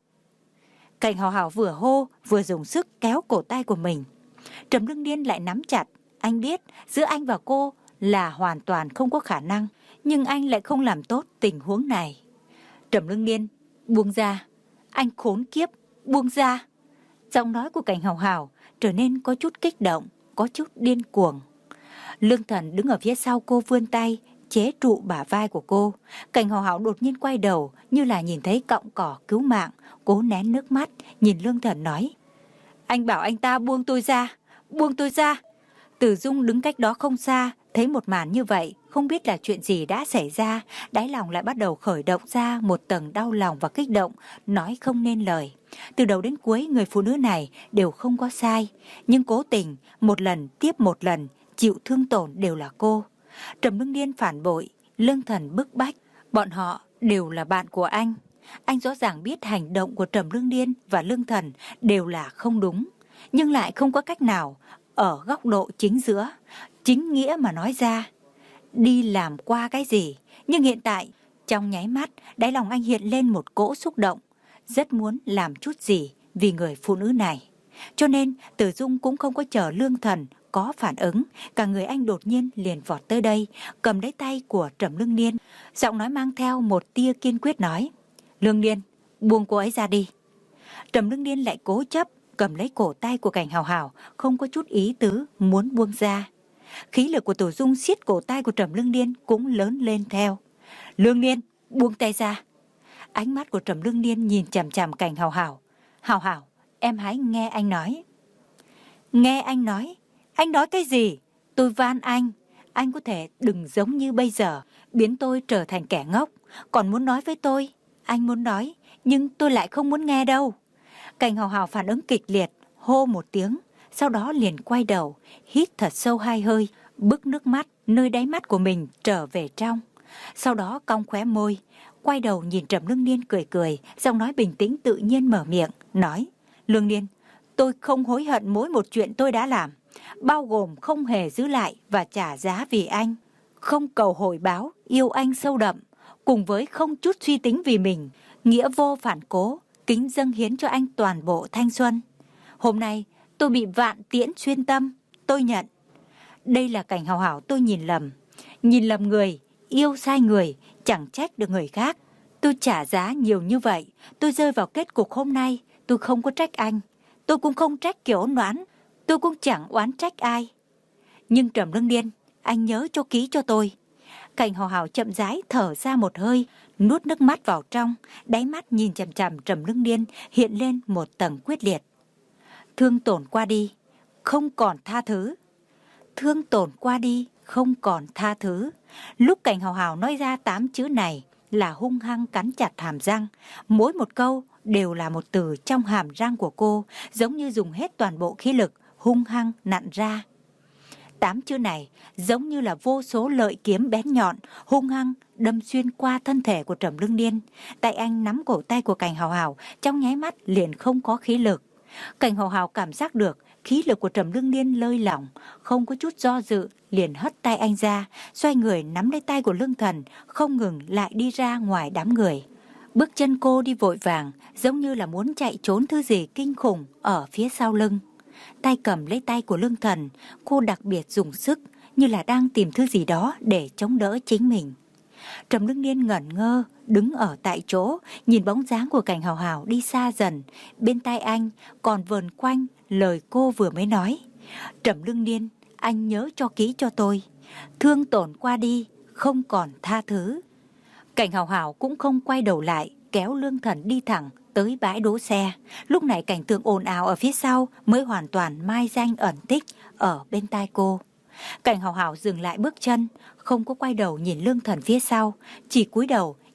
Cảnh Hào Hào vừa hô vừa dùng sức kéo cổ tay của mình. Trầm Lương Điên lại nắm chặt. Anh biết giữa anh và cô là hoàn toàn không có khả năng, nhưng anh lại không làm tốt tình huống này. Trầm Lương Điên, buông ra. Anh khốn kiếp, buông ra. Giọng nói của Cảnh Hào Hào trở nên có chút kích động, có chút điên cuồng. Lương Thần đứng ở phía sau cô vươn tay chế trụ bả vai của cô. Cảnh Hào Hào đột nhiên quay đầu như là nhìn thấy cọng cỏ cứu mạng, cố nén nước mắt nhìn Lương Thần nói: Anh bảo anh ta buông tôi ra, buông tôi ra. Tử Dung đứng cách đó không xa, thấy một màn như vậy, không biết là chuyện gì đã xảy ra, đáy lòng lại bắt đầu khởi động ra một tầng đau lòng và kích động, nói không nên lời. Từ đầu đến cuối người phụ nữ này đều không có sai, nhưng cố tình một lần tiếp một lần chịu thương tổn đều là cô. Trầm Lương Điên phản bội, Lương Thần bức bách, bọn họ đều là bạn của anh. Anh rõ ràng biết hành động của Trầm Lương Điên và Lương Thần đều là không đúng, nhưng lại không có cách nào ở góc độ chính giữa, chính nghĩa mà nói ra. Đi làm qua cái gì, nhưng hiện tại trong nháy mắt đáy lòng anh hiện lên một cỗ xúc động, rất muốn làm chút gì vì người phụ nữ này. Cho nên Tử Dung cũng không có chờ Lương Thần có phản ứng, cả người anh đột nhiên liền vọt tới đây, cầm lấy tay của Trầm Lương Điên, giọng nói mang theo một tia kiên quyết nói: Lương Điên, buông cô ấy ra đi. Trầm Lương Điên lại cố chấp cầm lấy cổ tay của Cảnh Hào Hào, không có chút ý tứ muốn buông ra. Khí lực của Tử Dung siết cổ tay của Trầm Lương Điên cũng lớn lên theo. Lương Điên, buông tay ra. Ánh mắt của Trầm Lương Điên nhìn chằm chằm Cảnh Hào Hào. Hào Hào, em hãy nghe anh nói. Nghe anh nói? Anh nói cái gì? Tôi van anh, anh có thể đừng giống như bây giờ, biến tôi trở thành kẻ ngốc. Còn muốn nói với tôi, anh muốn nói, nhưng tôi lại không muốn nghe đâu. Cảnh Hào Hào phản ứng kịch liệt, hô một tiếng, sau đó liền quay đầu, hít thật sâu hai hơi, bức nước mắt nơi đáy mắt của mình trở về trong. Sau đó cong khóe môi, quay đầu nhìn Trầm Lương Điên cười cười, giọng nói bình tĩnh tự nhiên mở miệng, nói: Lương Điên, tôi không hối hận mỗi một chuyện tôi đã làm, bao gồm không hề giữ lại và trả giá vì anh, không cầu hồi báo, yêu anh sâu đậm, cùng với không chút suy tính vì mình, nghĩa vô phản cố, kính dâng hiến cho anh toàn bộ thanh xuân. Hôm nay tôi bị vạn tiễn xuyên tâm, tôi nhận. Đây là Cảnh Hào Hào tôi nhìn lầm, nhìn lầm người, yêu sai người, chẳng trách được người khác. Tôi trả giá nhiều như vậy, tôi rơi vào kết cục hôm nay, tôi không có trách anh, tôi cũng không trách Kiều Ôn Noãn, tôi cũng chẳng oán trách ai. Nhưng Trầm Lương Điên, anh nhớ cho kỹ cho tôi. Cảnh Hào Hào chậm rãi thở ra một hơi, nuốt nước mắt vào trong, đáy mắt nhìn chằm chằm Trầm Lương Điên hiện lên một tầng quyết liệt. Thương tổn qua đi, không còn tha thứ. Thương tổn qua đi, không còn tha thứ. Lúc Cảnh Hào Hào nói ra tám chữ này là hung hăng cắn chặt hàm răng. Mỗi một câu đều là một từ trong hàm răng của cô, giống như dùng hết toàn bộ khí lực, hung hăng nặn ra. Tám chữ này giống như là vô số lợi kiếm bén nhọn, hung hăng đâm xuyên qua thân thể của Trầm Lương Điên. Tay anh nắm cổ tay của Cảnh Hào Hào, trong nháy mắt liền không có khí lực. Cảnh Hào Hào cảm giác được khí lực của Trầm Lương Điên lơi lỏng, không có chút do dự, liền hất tay anh ra, xoay người nắm lấy tay của Lương Thần, không ngừng lại đi ra ngoài đám người. Bước chân cô đi vội vàng, giống như là muốn chạy trốn thứ gì kinh khủng ở phía sau lưng. Tay cầm lấy tay của Lương Thần, cô đặc biệt dùng sức, như là đang tìm thứ gì đó để chống đỡ chính mình. Trầm Lương Điên ngẩn ngơ, đứng ở tại chỗ, nhìn bóng dáng của Cảnh Hào Hào đi xa dần. Bên tai anh còn vờn quanh lời cô vừa mới nói. Trầm Lương Điên, anh nhớ cho kỹ cho tôi. Thương tổn qua đi, không còn tha thứ. Cảnh Hào Hào cũng không quay đầu lại, kéo Lương Thần đi thẳng tới bãi đỗ xe. Lúc này cảnh tượng ồn ào ở phía sau mới hoàn toàn mai danh ẩn tích ở bên tai cô. Cảnh Hào Hào dừng lại bước chân, không có quay đầu nhìn Lương Thần phía sau, chỉ cúi đầu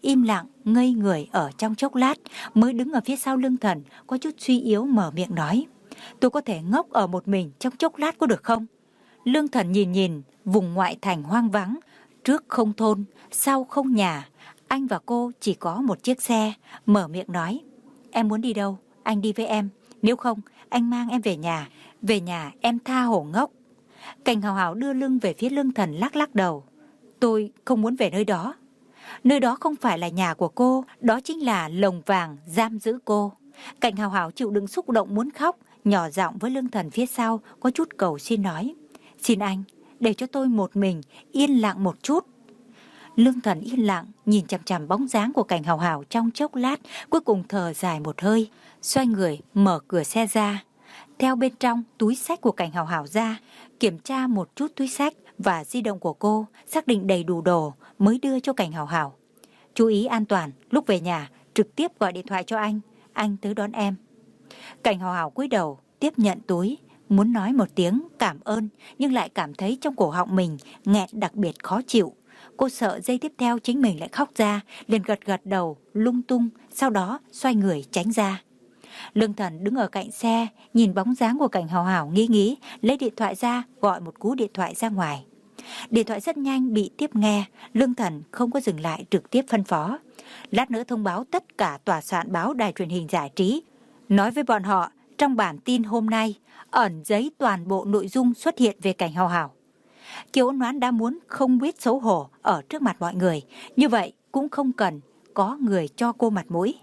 im lặng, ngây người ở trong chốc lát, mới đứng ở phía sau Lương Thần, có chút suy yếu mở miệng nói. Tôi có thể ngốc ở một mình trong chốc lát có được không? Lương Thần nhìn nhìn, vùng ngoại thành hoang vắng, trước không thôn, sau không nhà. Anh và cô chỉ có một chiếc xe, mở miệng nói. Em muốn đi đâu? Anh đi với em. Nếu không, anh mang em về nhà. Về nhà em tha hồ ngốc. Cảnh Hào Hào đưa lưng về phía Lương Thần lắc lắc đầu. Tôi không muốn về nơi đó. Nơi đó không phải là nhà của cô, đó chính là lồng vàng giam giữ cô. Cảnh Hào Hào chịu đựng xúc động muốn khóc, nhỏ giọng với Lương Thần phía sau, có chút cầu xin nói. Xin anh, để cho tôi một mình, yên lặng một chút. Lương Thần yên lặng, nhìn chằm chằm bóng dáng của Cảnh Hào Hào trong chốc lát, cuối cùng thở dài một hơi, xoay người, mở cửa xe ra. Theo bên trong túi xách của Cảnh Hào Hào ra, kiểm tra một chút túi xách và di động của cô, xác định đầy đủ đồ mới đưa cho Cảnh Hào Hào. Chú ý an toàn, lúc về nhà trực tiếp gọi điện thoại cho anh, anh tới đón em. Cảnh Hào Hào cúi đầu tiếp nhận túi, muốn nói một tiếng cảm ơn nhưng lại cảm thấy trong cổ họng mình nghẹn đặc biệt khó chịu. Cô sợ giây tiếp theo chính mình lại khóc ra, liền gật gật đầu lung tung, sau đó xoay người tránh ra. Lương Thần đứng ở cạnh xe, nhìn bóng dáng của Cảnh Hào Hào nghĩ nghĩ, lấy điện thoại ra, gọi một cú điện thoại ra ngoài. Điện thoại rất nhanh bị tiếp nghe, Lương Thần không có dừng lại, trực tiếp phân phó. Lát nữa thông báo tất cả tòa soạn báo đài truyền hình giải trí. Nói với bọn họ, trong bản tin hôm nay, ẩn giấy toàn bộ nội dung xuất hiện về Cảnh Hào Hào. Kiều Ôn Noãn đã muốn không biết xấu hổ ở trước mặt mọi người, như vậy cũng không cần có người cho cô mặt mũi.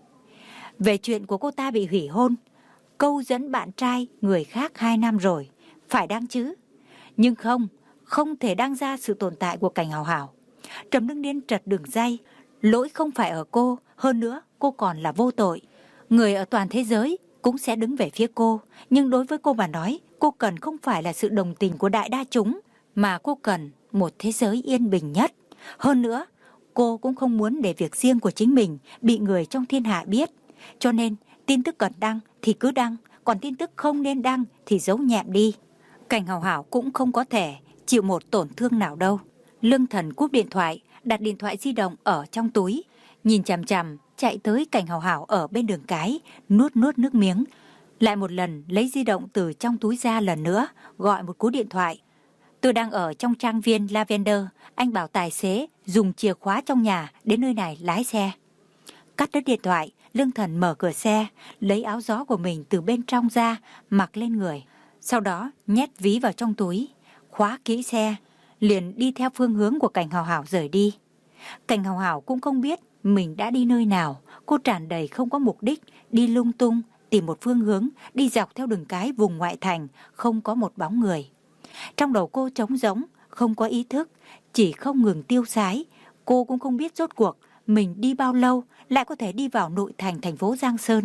Về chuyện của cô ta bị hủy hôn, câu dẫn bạn trai người khác hai năm rồi, phải đăng chứ. Nhưng không, không thể đăng ra sự tồn tại của Cảnh Hào Hào. Trầm Lương Điên trật đường dây, lỗi không phải ở cô, hơn nữa cô còn là vô tội. Người ở toàn thế giới cũng sẽ đứng về phía cô, nhưng đối với cô mà nói, cô cần không phải là sự đồng tình của đại đa chúng, mà cô cần một thế giới yên bình nhất. Hơn nữa, cô cũng không muốn để việc riêng của chính mình bị người trong thiên hạ biết. Cho nên, tin tức cần đăng thì cứ đăng, còn tin tức không nên đăng thì giấu nhẹm đi. Cảnh Hào Hào cũng không có thể chịu một tổn thương nào đâu. Lương Thần cúp điện thoại, đặt điện thoại di động ở trong túi, nhìn chằm chằm chạy tới Cảnh Hào Hào ở bên đường cái, nuốt nuốt nước miếng. Lại một lần lấy di động từ trong túi ra lần nữa, gọi một cú điện thoại. Tôi đang ở trong trang viên Lavender, anh bảo tài xế dùng chìa khóa trong nhà đến nơi này lái xe. Cắt đứt điện thoại, Lương Thần mở cửa xe, lấy áo gió của mình từ bên trong ra, mặc lên người. Sau đó nhét ví vào trong túi, khóa kỹ xe, liền đi theo phương hướng của Cảnh Hào Hào rời đi. Cảnh Hào Hào cũng không biết mình đã đi nơi nào, cô tràn đầy không có mục đích, đi lung tung, tìm một phương hướng, đi dọc theo đường cái vùng ngoại thành, không có một bóng người. Trong đầu cô trống rỗng, không có ý thức, chỉ không ngừng tiêu sái. Cô cũng không biết rốt cuộc mình đi bao lâu lại có thể đi vào nội thành thành phố Giang Sơn.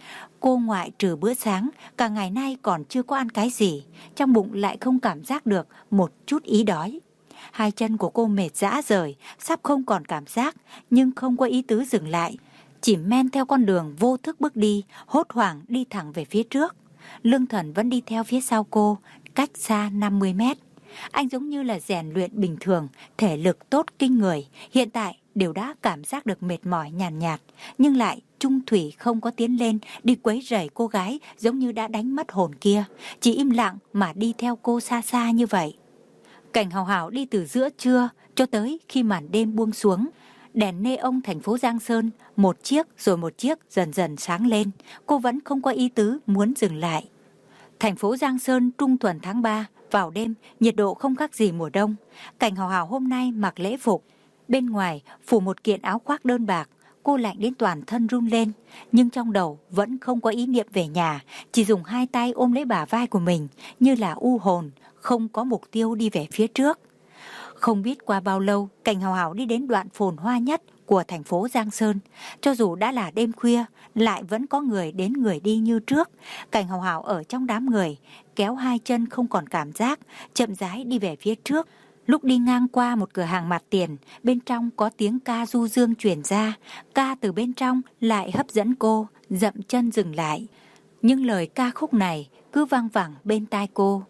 Cô ngoại trừ bữa sáng, cả ngày nay còn chưa có ăn cái gì, trong bụng lại không cảm giác được một chút ý đói. Hai chân của cô mệt rã rời, sắp không còn cảm giác, nhưng không có ý tứ dừng lại. Chỉ men theo con đường vô thức bước đi, hốt hoảng đi thẳng về phía trước. Lương Thần vẫn đi theo phía sau cô, cách xa năm mươi mét. Anh giống như là rèn luyện bình thường, thể lực tốt kinh người, hiện tại đều đã cảm giác được mệt mỏi nhàn nhạt, nhạt, nhưng lại trung thủy không có tiến lên đi quấy rầy cô gái giống như đã đánh mất hồn kia, chỉ im lặng mà đi theo cô xa xa như vậy. Cảnh Hào Hào đi từ giữa trưa cho tới khi màn đêm buông xuống. Đèn nê ông thành phố Giang Sơn, một chiếc rồi một chiếc dần dần sáng lên, cô vẫn không có ý tứ muốn dừng lại. Thành phố Giang Sơn trung tuần tháng ba, vào đêm, nhiệt độ không khác gì mùa đông. Cảnh Hào Hào hôm nay mặc lễ phục, bên ngoài phủ một kiện áo khoác đơn bạc, cô lạnh đến toàn thân run lên, nhưng trong đầu vẫn không có ý niệm về nhà, chỉ dùng hai tay ôm lấy bả vai của mình, như là u hồn, không có mục tiêu đi về phía trước. Không biết qua bao lâu, Cảnh Hào Hào đi đến đoạn phồn hoa nhất của thành phố Giang Sơn. Cho dù đã là đêm khuya, lại vẫn có người đến người đi như trước. Cảnh Hào Hào ở trong đám người, kéo hai chân không còn cảm giác, chậm rãi đi về phía trước. Lúc đi ngang qua một cửa hàng mặt tiền, bên trong có tiếng ca du dương truyền ra. Ca từ bên trong lại hấp dẫn cô, dậm chân dừng lại. Nhưng lời ca khúc này cứ vang vẳng bên tai cô.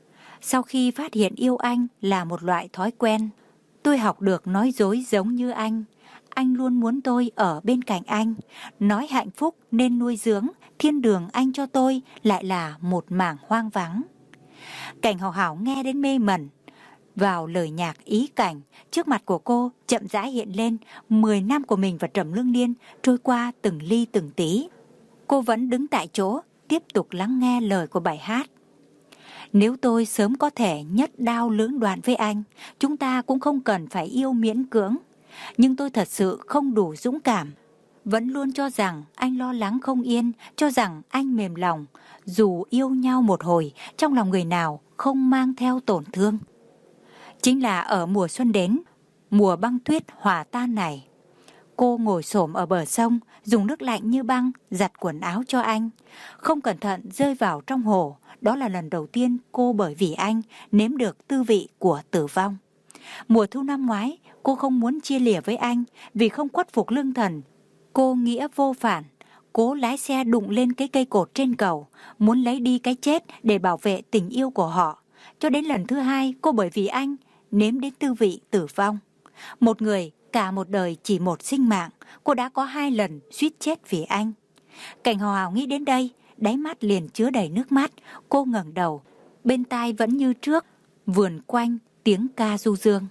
Sau khi phát hiện yêu anh là một loại thói quen, tôi học được nói dối giống như anh. Anh luôn muốn tôi ở bên cạnh anh. Nói hạnh phúc nên nuôi dưỡng, thiên đường anh cho tôi lại là một mảng hoang vắng. Cảnh Hào Hào nghe đến mê mẩn vào lời nhạc ý cảnh. Trước mặt của cô chậm rãi hiện lên mười năm của mình và Trầm Lương Niên trôi qua từng ly từng tí. Cô vẫn đứng tại chỗ tiếp tục lắng nghe lời của bài hát. Nếu tôi sớm có thể nhất đao lưỡng đoạn với anh, chúng ta cũng không cần phải yêu miễn cưỡng. Nhưng tôi thật sự không đủ dũng cảm. Vẫn luôn cho rằng anh lo lắng không yên, cho rằng anh mềm lòng. Dù yêu nhau một hồi, trong lòng người nào không mang theo tổn thương. Chính là ở mùa xuân đến, mùa băng tuyết hòa tan này. Cô ngồi xổm ở bờ sông, dùng nước lạnh như băng giặt quần áo cho anh. Không cẩn thận rơi vào trong hồ. Đó là lần đầu tiên cô bởi vì anh nếm được tư vị của tử vong. Mùa thu năm ngoái, cô không muốn chia lìa với anh vì không khuất phục lương thần. Cô nghĩa vô phản, cố lái xe đụng lên cái cây cột trên cầu, muốn lấy đi cái chết để bảo vệ tình yêu của họ. Cho đến lần thứ hai, cô bởi vì anh nếm đến tư vị tử vong. Một người, cả một đời chỉ một sinh mạng, cô đã có hai lần suýt chết vì anh. Cảnh Hào Hào nghĩ đến đây, đáy mắt liền chứa đầy nước mắt. Cô ngẩng đầu, bên tai vẫn như trước, vườn quanh tiếng ca du dương.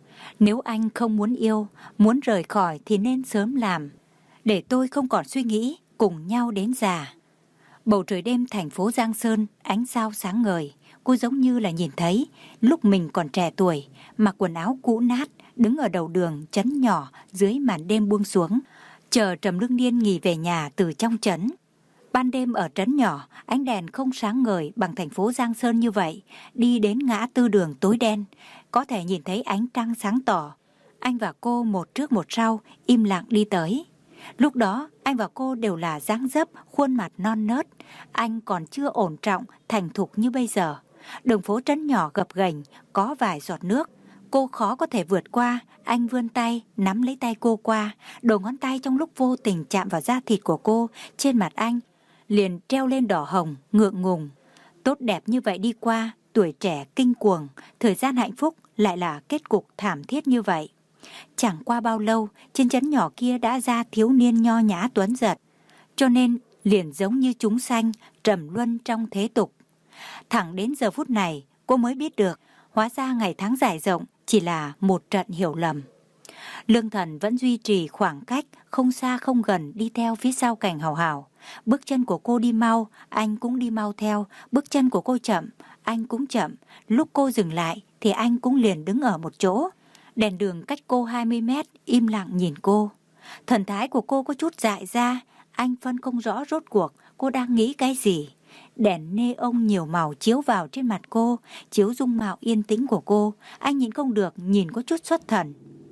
Nếu anh không muốn yêu, muốn rời khỏi thì nên sớm làm, để tôi không còn suy nghĩ, cùng nhau đến già. Bầu trời đêm thành phố Giang Sơn, ánh sao sáng ngời. Cô giống như là nhìn thấy lúc mình còn trẻ tuổi, mặc quần áo cũ nát, đứng ở đầu đường trấn nhỏ dưới màn đêm buông xuống, chờ Trầm Lương Niên nghỉ về nhà từ trong trấn. Ban đêm ở trấn nhỏ, ánh đèn không sáng ngời bằng thành phố Giang Sơn như vậy. Đi đến ngã tư đường tối đen, có thể nhìn thấy ánh trăng sáng tỏ. Anh và cô một trước một sau, im lặng đi tới. Lúc đó, anh và cô đều là dáng dấp, khuôn mặt non nớt. Anh còn chưa ổn trọng, thành thục như bây giờ. Đường phố trấn nhỏ gập ghềnh, có vài giọt nước. Cô khó có thể vượt qua. Anh vươn tay, nắm lấy tay cô qua. Đầu ngón tay trong lúc vô tình chạm vào da thịt của cô, trên mặt anh liền treo lên đỏ hồng, ngượng ngùng. Tốt đẹp như vậy đi qua, tuổi trẻ kinh cuồng, thời gian hạnh phúc lại là kết cục thảm thiết như vậy. Chẳng qua bao lâu, trên trấn nhỏ kia đã ra thiếu niên nho nhã tuấn giật, cho nên liền giống như chúng sanh trầm luân trong thế tục. Thẳng đến giờ phút này, cô mới biết được, hóa ra ngày tháng dài rộng chỉ là một trận hiểu lầm. Lương Thần vẫn duy trì khoảng cách, không xa không gần đi theo phía sau Cảnh Hào Hào. Bước chân của cô đi mau, anh cũng đi mau theo. Bước chân của cô chậm, anh cũng chậm. Lúc cô dừng lại thì anh cũng liền đứng ở một chỗ. Đèn đường cách cô hai mươi mét, im lặng nhìn cô. Thần thái của cô có chút dại ra, anh phân không rõ rốt cuộc cô đang nghĩ cái gì. Đèn neon nhiều màu chiếu vào trên mặt cô, chiếu dung mạo yên tĩnh của cô. Anh nhìn không được, nhìn có chút xuất thần.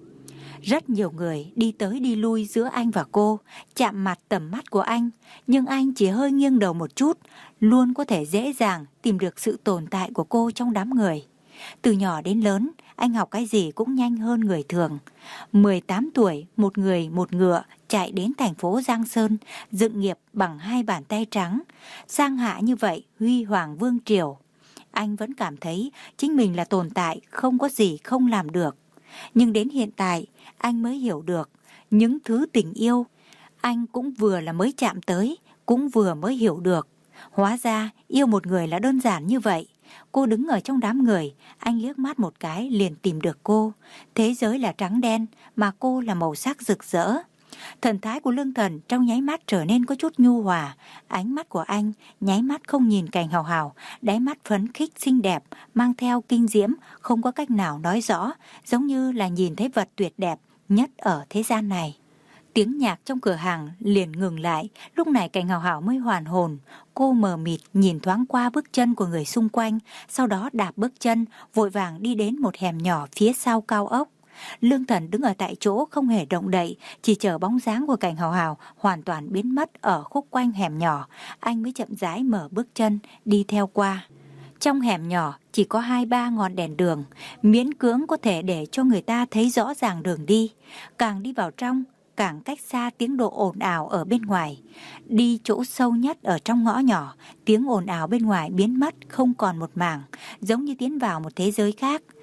Rất nhiều người đi tới đi lui giữa anh và cô, chạm mặt tầm mắt của anh, nhưng anh chỉ hơi nghiêng đầu một chút, luôn có thể dễ dàng tìm được sự tồn tại của cô trong đám người. Từ nhỏ đến lớn, anh học cái gì cũng nhanh hơn người thường. mười tám tuổi, một người một ngựa chạy đến thành phố Giang Sơn, dựng nghiệp bằng hai bàn tay trắng. Sang hạ như vậy, huy hoàng vương triều. Anh vẫn cảm thấy chính mình là tồn tại, không có gì không làm được. Nhưng đến hiện tại, anh mới hiểu được, những thứ tình yêu, anh cũng vừa là mới chạm tới, cũng vừa mới hiểu được. Hóa ra, yêu một người là đơn giản như vậy. Cô đứng ở trong đám người, anh liếc mắt một cái liền tìm được cô. Thế giới là trắng đen, mà cô là màu sắc rực rỡ. Thần thái của Lương Thần trong nháy mắt trở nên có chút nhu hòa. Ánh mắt của anh nháy mắt không nhìn Cảnh Hào Hào, đáy mắt phấn khích xinh đẹp, mang theo kinh diễm, không có cách nào nói rõ, giống như là nhìn thấy vật tuyệt đẹp nhất ở thế gian này. Tiếng nhạc trong cửa hàng liền ngừng lại, lúc này Cảnh Hào Hào mới hoàn hồn. Cô mờ mịt nhìn thoáng qua bước chân của người xung quanh, sau đó đạp bước chân, vội vàng đi đến một hẻm nhỏ phía sau cao ốc. Lương Thần đứng ở tại chỗ không hề động đậy, chỉ chờ bóng dáng của Cảnh Hào Hào hoàn toàn biến mất ở khúc quanh hẻm nhỏ, anh mới chậm rãi mở bước chân đi theo qua. Trong hẻm nhỏ chỉ có hai ba ngọn đèn đường, miễn cưỡng có thể để cho người ta thấy rõ ràng đường đi. Càng đi vào trong, càng cách xa tiếng độ ồn ào ở bên ngoài. Đi chỗ sâu nhất ở trong ngõ nhỏ, tiếng ồn ào bên ngoài biến mất không còn một mảng, giống như tiến vào một thế giới khác.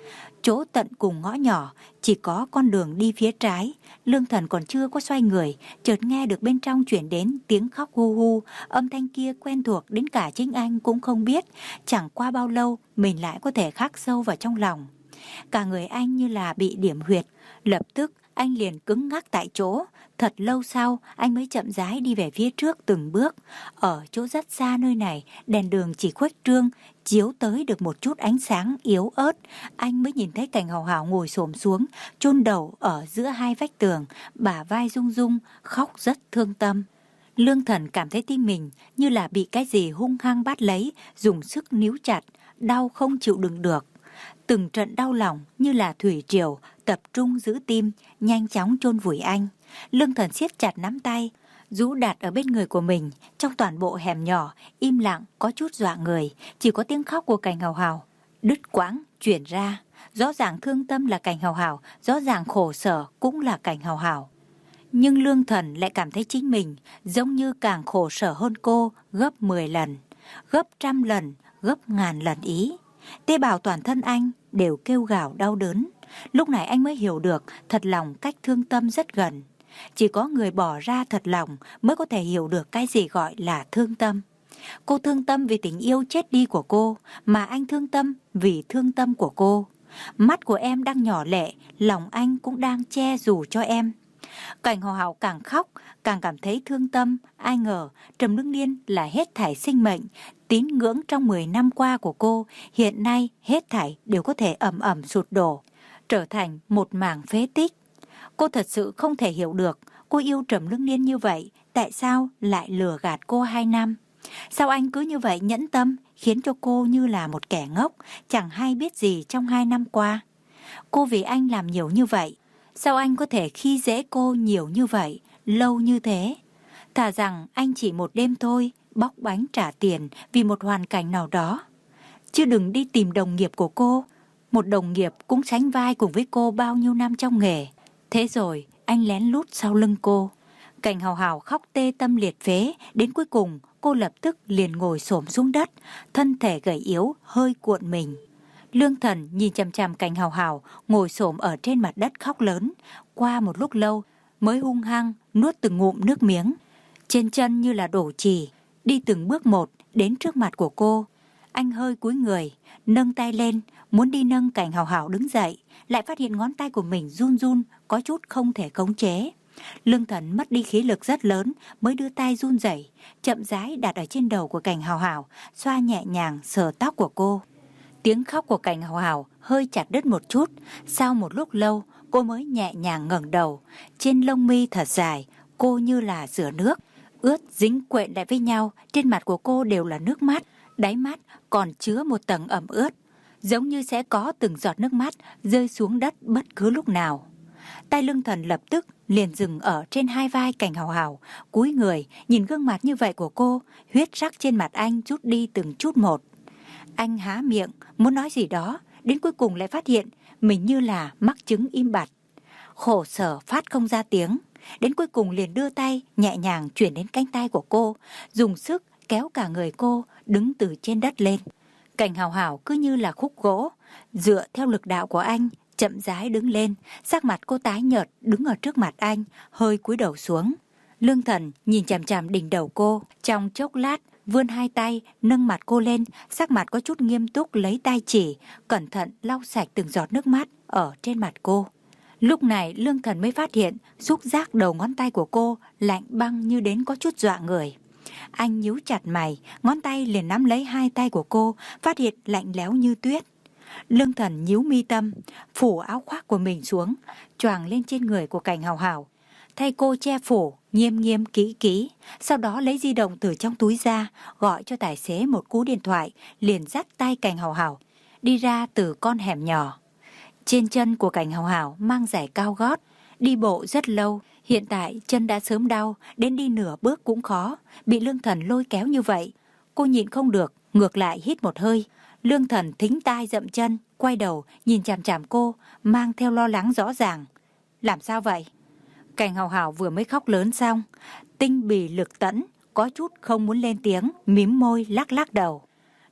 Chỗ tận cùng ngõ nhỏ chỉ có con đường đi phía trái. Lương Thần còn chưa có xoay người, chợt nghe được bên trong chuyển đến tiếng khóc hu hu. Âm thanh kia quen thuộc đến cả chính anh cũng không biết. Chẳng qua bao lâu mình lại có thể khắc sâu vào trong lòng. Cả người anh như là bị điểm huyệt. Lập tức anh liền cứng ngắc tại chỗ. Thật lâu sau anh mới chậm rãi đi về phía trước từng bước. Ở chỗ rất xa nơi này, đèn đường chỉ khuếch trương, chiếu tới được một chút ánh sáng yếu ớt. Anh mới nhìn thấy Cảnh Hào Hào ngồi xổm xuống, chôn đầu ở giữa hai vách tường, bả vai rung rung, khóc rất thương tâm. Lương Thần cảm thấy tim mình như là bị cái gì hung hăng bắt lấy, dùng sức níu chặt, đau không chịu đựng được. Từng trận đau lòng như là thủy triều tập trung giữ tim, nhanh chóng chôn vùi anh. Lương Thần siết chặt nắm tay, rũ đặt ở bên người của mình. Trong toàn bộ hẻm nhỏ, im lặng có chút dọa người, chỉ có tiếng khóc của Cảnh Hào Hào đứt quãng chuyển ra. Rõ ràng thương tâm là Cảnh Hào Hào, rõ ràng khổ sở cũng là Cảnh Hào Hào. Nhưng Lương Thần lại cảm thấy chính mình giống như càng khổ sở hơn cô gấp mười lần, gấp trăm lần, gấp ngàn lần ý. Tế bào toàn thân anh đều kêu gào đau đớn. Lúc này anh mới hiểu được thật lòng cách thương tâm rất gần. Chỉ có người bỏ ra thật lòng mới có thể hiểu được cái gì gọi là thương tâm. Cô thương tâm vì tình yêu chết đi của cô, mà anh thương tâm vì thương tâm của cô. Mắt của em đang nhỏ lệ, lòng anh cũng đang che dù cho em. Cảnh Hào Hào càng khóc, càng cảm thấy thương tâm. Ai ngờ Trầm Lương Liên là hết thảy sinh mệnh, tín ngưỡng trong mười năm qua của cô, hiện nay hết thảy đều có thể ầm ầm sụt đổ, trở thành một mảng phế tích. Cô thật sự không thể hiểu được, cô yêu Trầm Lương Liên như vậy, tại sao lại lừa gạt cô hai năm? Sao anh cứ như vậy nhẫn tâm, khiến cho cô như là một kẻ ngốc, chẳng hay biết gì trong hai năm qua? Cô vì anh làm nhiều như vậy, sao anh có thể khi dễ cô nhiều như vậy, lâu như thế? Thà rằng anh chỉ một đêm thôi, bóc bánh trả tiền vì một hoàn cảnh nào đó. Chứ đừng đi tìm đồng nghiệp của cô. Một đồng nghiệp cũng sánh vai cùng với cô bao nhiêu năm trong nghề. Thế rồi anh lén lút sau lưng cô. Cảnh Hào Hào khóc tê tâm liệt phế. Đến cuối cùng cô lập tức liền ngồi xổm xuống đất, thân thể gầy yếu hơi cuộn mình. Lương Thần nhìn chằm chằm Cảnh Hào Hào ngồi xổm ở trên mặt đất khóc lớn. Qua một lúc lâu mới hung hăng nuốt từng ngụm nước miếng. Trên chân như là đổ chì, đi từng bước một đến trước mặt của cô. Anh hơi cúi người, nâng tay lên, muốn đi nâng Cảnh Hào Hào đứng dậy, lại phát hiện ngón tay của mình run run, có chút không thể khống chế. Lương Thần mất đi khí lực rất lớn, mới đưa tay run rẩy, chậm rãi đặt ở trên đầu của Cảnh Hào Hào, xoa nhẹ nhàng sờ tóc của cô. Tiếng khóc của Cảnh Hào Hào hơi chặt đứt một chút, sau một lúc lâu cô mới nhẹ nhàng ngẩng đầu. Trên lông mi thật dài, cô như là rửa nước, ướt dính quện lại với nhau, trên mặt của cô đều là nước mắt, đáy mắt còn chứa một tầng ẩm ướt, giống như sẽ có từng giọt nước mắt rơi xuống đất bất cứ lúc nào. Tay Lương Thần lập tức liền dừng ở trên hai vai Cảnh Hào Hào, cúi người nhìn gương mặt như vậy của cô, huyết sắc trên mặt anh rút đi từng chút một. Anh há miệng muốn nói gì đó, đến cuối cùng lại phát hiện mình như là mắc chứng im bặt, khổ sở phát không ra tiếng. Đến cuối cùng liền đưa tay nhẹ nhàng chuyển đến cánh tay của cô, dùng sức kéo cả người cô đứng từ trên đất lên. Cảnh Hào Hào cứ như là khúc gỗ, dựa theo lực đạo của anh chậm rãi đứng lên. Sắc mặt cô tái nhợt đứng ở trước mặt anh, hơi cúi đầu xuống. Lương Thần nhìn chằm chằm đỉnh đầu cô, trong chốc lát vươn hai tay nâng mặt cô lên, sắc mặt có chút nghiêm túc lấy tay chỉ, cẩn thận lau sạch từng giọt nước mắt ở trên mặt cô. Lúc này Lương Thần mới phát hiện xúc giác đầu ngón tay của cô lạnh băng như đến có chút dọa người. Anh nhíu chặt mày, ngón tay liền nắm lấy hai tay của cô, phát hiện lạnh lẽo như tuyết. Lương Thần nhíu mi tâm, phủ áo khoác của mình xuống, choàng lên trên người của Cảnh Hào Hào, thay cô che phủ nghiêm nghiêm kỹ kỹ. Sau đó lấy di động từ trong túi ra, gọi cho tài xế một cú điện thoại, liền dắt tay Cảnh Hào Hào đi ra từ con hẻm nhỏ. Trên chân của Cảnh Hào Hào mang giày cao gót, đi bộ rất lâu, hiện tại chân đã sớm đau, đến đi nửa bước cũng khó. Bị Lương Thần lôi kéo như vậy, cô nhịn không được, ngược lại hít một hơi. Lương Thần thính tai dậm chân, quay đầu nhìn chằm chằm cô, mang theo lo lắng rõ ràng. Làm sao vậy? Cảnh Hào Hào vừa mới khóc lớn xong, tinh bì lực tẫn, có chút không muốn lên tiếng, mím môi lắc lắc đầu.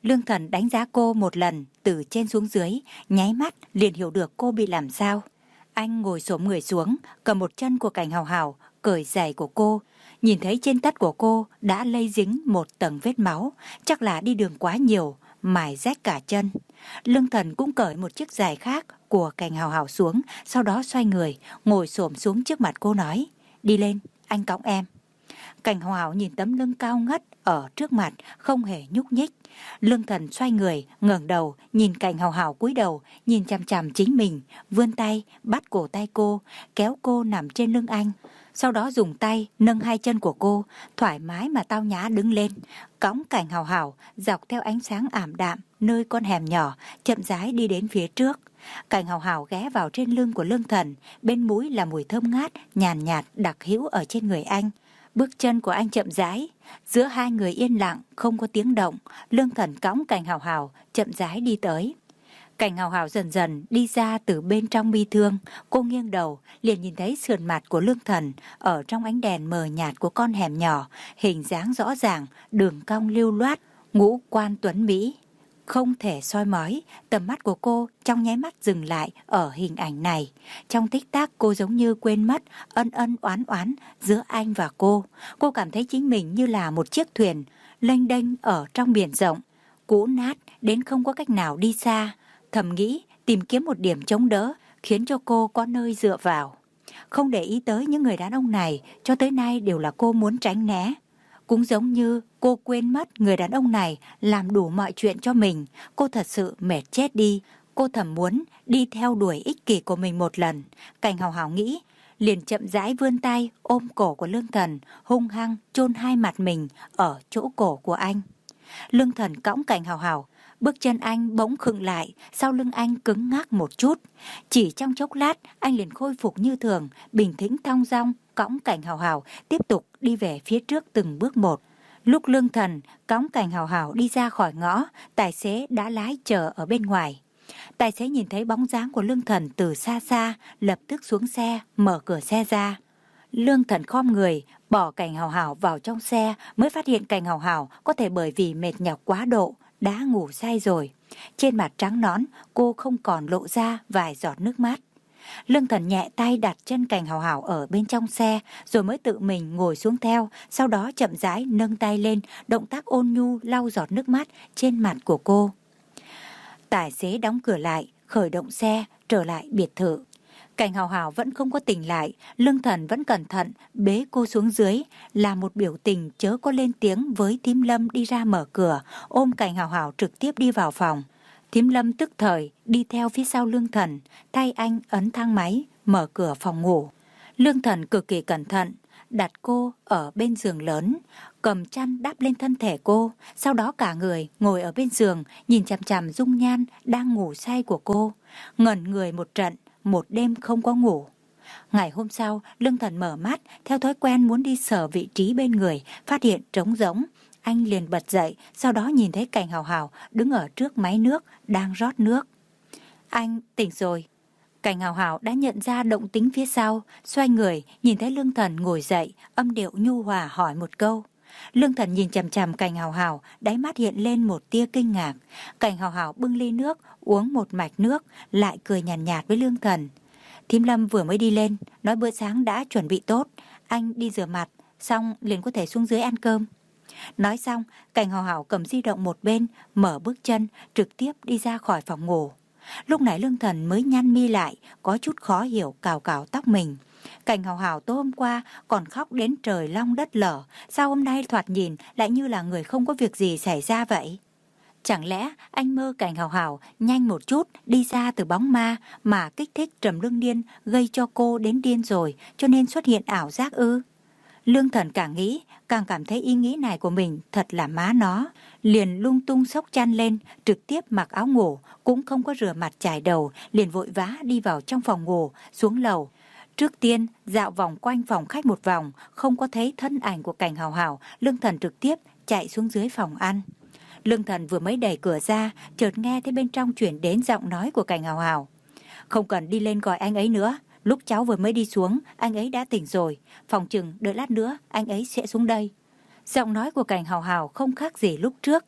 Lương Thần đánh giá cô một lần từ trên xuống dưới, nháy mắt liền hiểu được cô bị làm sao. Anh ngồi xổm người xuống, cầm một chân của Cảnh Hào Hào, cởi giày của cô. Nhìn thấy trên tất của cô đã lây dính một tầng vết máu, chắc là đi đường quá nhiều, mài rách cả chân. Lương Thần cũng cởi một chiếc giày khác của Cảnh Hào Hào xuống, sau đó xoay người, ngồi xổm xuống trước mặt cô nói, đi lên, anh cõng em. Cảnh Hào Hào nhìn tấm lưng cao ngất ở trước mặt, không hề nhúc nhích. Lương Thần xoay người, ngẩng đầu, nhìn Cảnh Hào Hào cúi đầu, nhìn chằm chằm chính mình, vươn tay, bắt cổ tay cô, kéo cô nằm trên lưng anh. Sau đó dùng tay nâng hai chân của cô, thoải mái mà tao nhã đứng lên, cõng Cảnh Hào Hào dọc theo ánh sáng ảm đạm nơi con hẻm nhỏ, chậm rãi đi đến phía trước. Cảnh Hào Hào ghé vào trên lưng của Lương Thần, bên mũi là mùi thơm ngát, nhàn nhạt, đặc hữu ở trên người anh. Bước chân của anh chậm rãi, giữa hai người yên lặng, không có tiếng động. Lương Thần cõng Cảnh Hào Hào chậm rãi đi tới. Cảnh Hào Hào dần dần đi ra từ bên trong bi thương. Cô nghiêng đầu, liền nhìn thấy sườn mặt của Lương Thần ở trong ánh đèn mờ nhạt của con hẻm nhỏ, hình dáng rõ ràng, đường cong lưu loát, ngũ quan tuấn mỹ. Không thể soi mói, tầm mắt của cô trong nháy mắt dừng lại ở hình ảnh này. Trong tích tắc cô giống như quên mất ân ân oán oán giữa anh và cô. Cô cảm thấy chính mình như là một chiếc thuyền lênh đênh ở trong biển rộng, cũ nát đến không có cách nào đi xa. Thầm nghĩ tìm kiếm một điểm chống đỡ, khiến cho cô có nơi dựa vào. Không để ý tới những người đàn ông này, cho tới nay đều là cô muốn tránh né. Cũng giống như cô quên mất người đàn ông này làm đủ mọi chuyện cho mình. Cô thật sự mệt chết đi. Cô thầm muốn đi theo đuổi ích kỷ của mình một lần. Cảnh Hào Hào nghĩ, liền chậm rãi vươn tay ôm cổ của Lương Thần, hung hăng chôn hai mặt mình ở chỗ cổ của anh. Lương Thần cõng Cảnh Hào Hào, bước chân anh bỗng khựng lại, sau lưng anh cứng ngắc một chút. Chỉ trong chốc lát, anh liền khôi phục như thường, bình tĩnh thong dong, cõng Cảnh Hào Hào tiếp tục đi về phía trước từng bước một. Lúc Lương Thần cõng Cảnh Hào Hào đi ra khỏi ngõ, tài xế đã lái chờ ở bên ngoài. Tài xế nhìn thấy bóng dáng của Lương Thần từ xa xa, lập tức xuống xe, mở cửa xe ra. Lương Thần khom người, bỏ Cảnh Hào Hào vào trong xe, mới phát hiện Cảnh Hào Hào có thể bởi vì mệt nhọc quá độ, đã ngủ say rồi. Trên mặt trắng nõn, cô không còn lộ ra vài giọt nước mắt. Lương Thần nhẹ tay đặt chân Cảnh Hào Hào ở bên trong xe, rồi mới tự mình ngồi xuống theo, sau đó chậm rãi nâng tay lên, động tác ôn nhu lau giọt nước mắt trên mặt của cô. Tài xế đóng cửa lại, khởi động xe, trở lại biệt thự. Cảnh Hào Hào vẫn không có tỉnh lại, Lương Thần vẫn cẩn thận bế cô xuống dưới, là một biểu tình chớ có lên tiếng với Thím Lâm đi ra mở cửa, ôm Cảnh Hào Hào trực tiếp đi vào phòng. Thím Lâm tức thời đi theo phía sau Lương Thần, thay anh ấn thang máy, mở cửa phòng ngủ. Lương Thần cực kỳ cẩn thận, đặt cô ở bên giường lớn, cầm chăn đắp lên thân thể cô, sau đó cả người ngồi ở bên giường, nhìn chằm chằm dung nhan đang ngủ say của cô, ngẩn người một trận, một đêm không có ngủ. Ngày hôm sau, Lương Thần mở mắt, theo thói quen muốn đi sờ vị trí bên người, phát hiện trống rỗng. Anh liền bật dậy, sau đó nhìn thấy Cảnh Hào Hào đứng ở trước máy nước, đang rót nước. Anh tỉnh rồi. Cảnh Hào Hào đã nhận ra động tĩnh phía sau, xoay người, nhìn thấy Lương Thần ngồi dậy, âm điệu nhu hòa hỏi một câu. Lương Thần nhìn chằm chằm Cảnh Hào Hào, đáy mắt hiện lên một tia kinh ngạc. Cảnh Hào Hào bưng ly nước, uống một mạch nước, lại cười nhàn nhạt, nhạt với Lương Thần. Thím Lâm vừa mới đi lên, nói bữa sáng đã chuẩn bị tốt, anh đi rửa mặt, xong liền có thể xuống dưới ăn cơm. Nói xong, Cảnh Hào Hào cầm di động một bên, mở bước chân, trực tiếp đi ra khỏi phòng ngủ. Lúc này Lương Thần mới nhăn mi lại, có chút khó hiểu cào cào tóc mình. Cảnh Hào Hào tối hôm qua còn khóc đến trời long đất lở, sao hôm nay thoạt nhìn lại như là người không có việc gì xảy ra vậy? Chẳng lẽ anh mơ Cảnh Hào Hào nhanh một chút đi ra từ bóng ma mà kích thích Trầm Lương Điên, gây cho cô đến điên rồi, cho nên xuất hiện ảo giác ư? Lương Thần càng nghĩ, càng cảm thấy ý nghĩ này của mình thật là má nó. Liền lung tung xốc chăn lên, trực tiếp mặc áo ngủ, cũng không có rửa mặt chải đầu, liền vội vã đi vào trong phòng ngủ, xuống lầu. Trước tiên, dạo vòng quanh phòng khách một vòng, không có thấy thân ảnh của Cảnh Hào Hào, Lương Thần trực tiếp chạy xuống dưới phòng ăn. Lương Thần vừa mới đẩy cửa ra, chợt nghe thấy bên trong chuyển đến giọng nói của Cảnh Hào Hào. Không cần đi lên gọi anh ấy nữa, lúc cháu vừa mới đi xuống, anh ấy đã tỉnh rồi, phòng chừng đợi lát nữa anh ấy sẽ xuống đây. Giọng nói của Cảnh Hào Hào không khác gì lúc trước,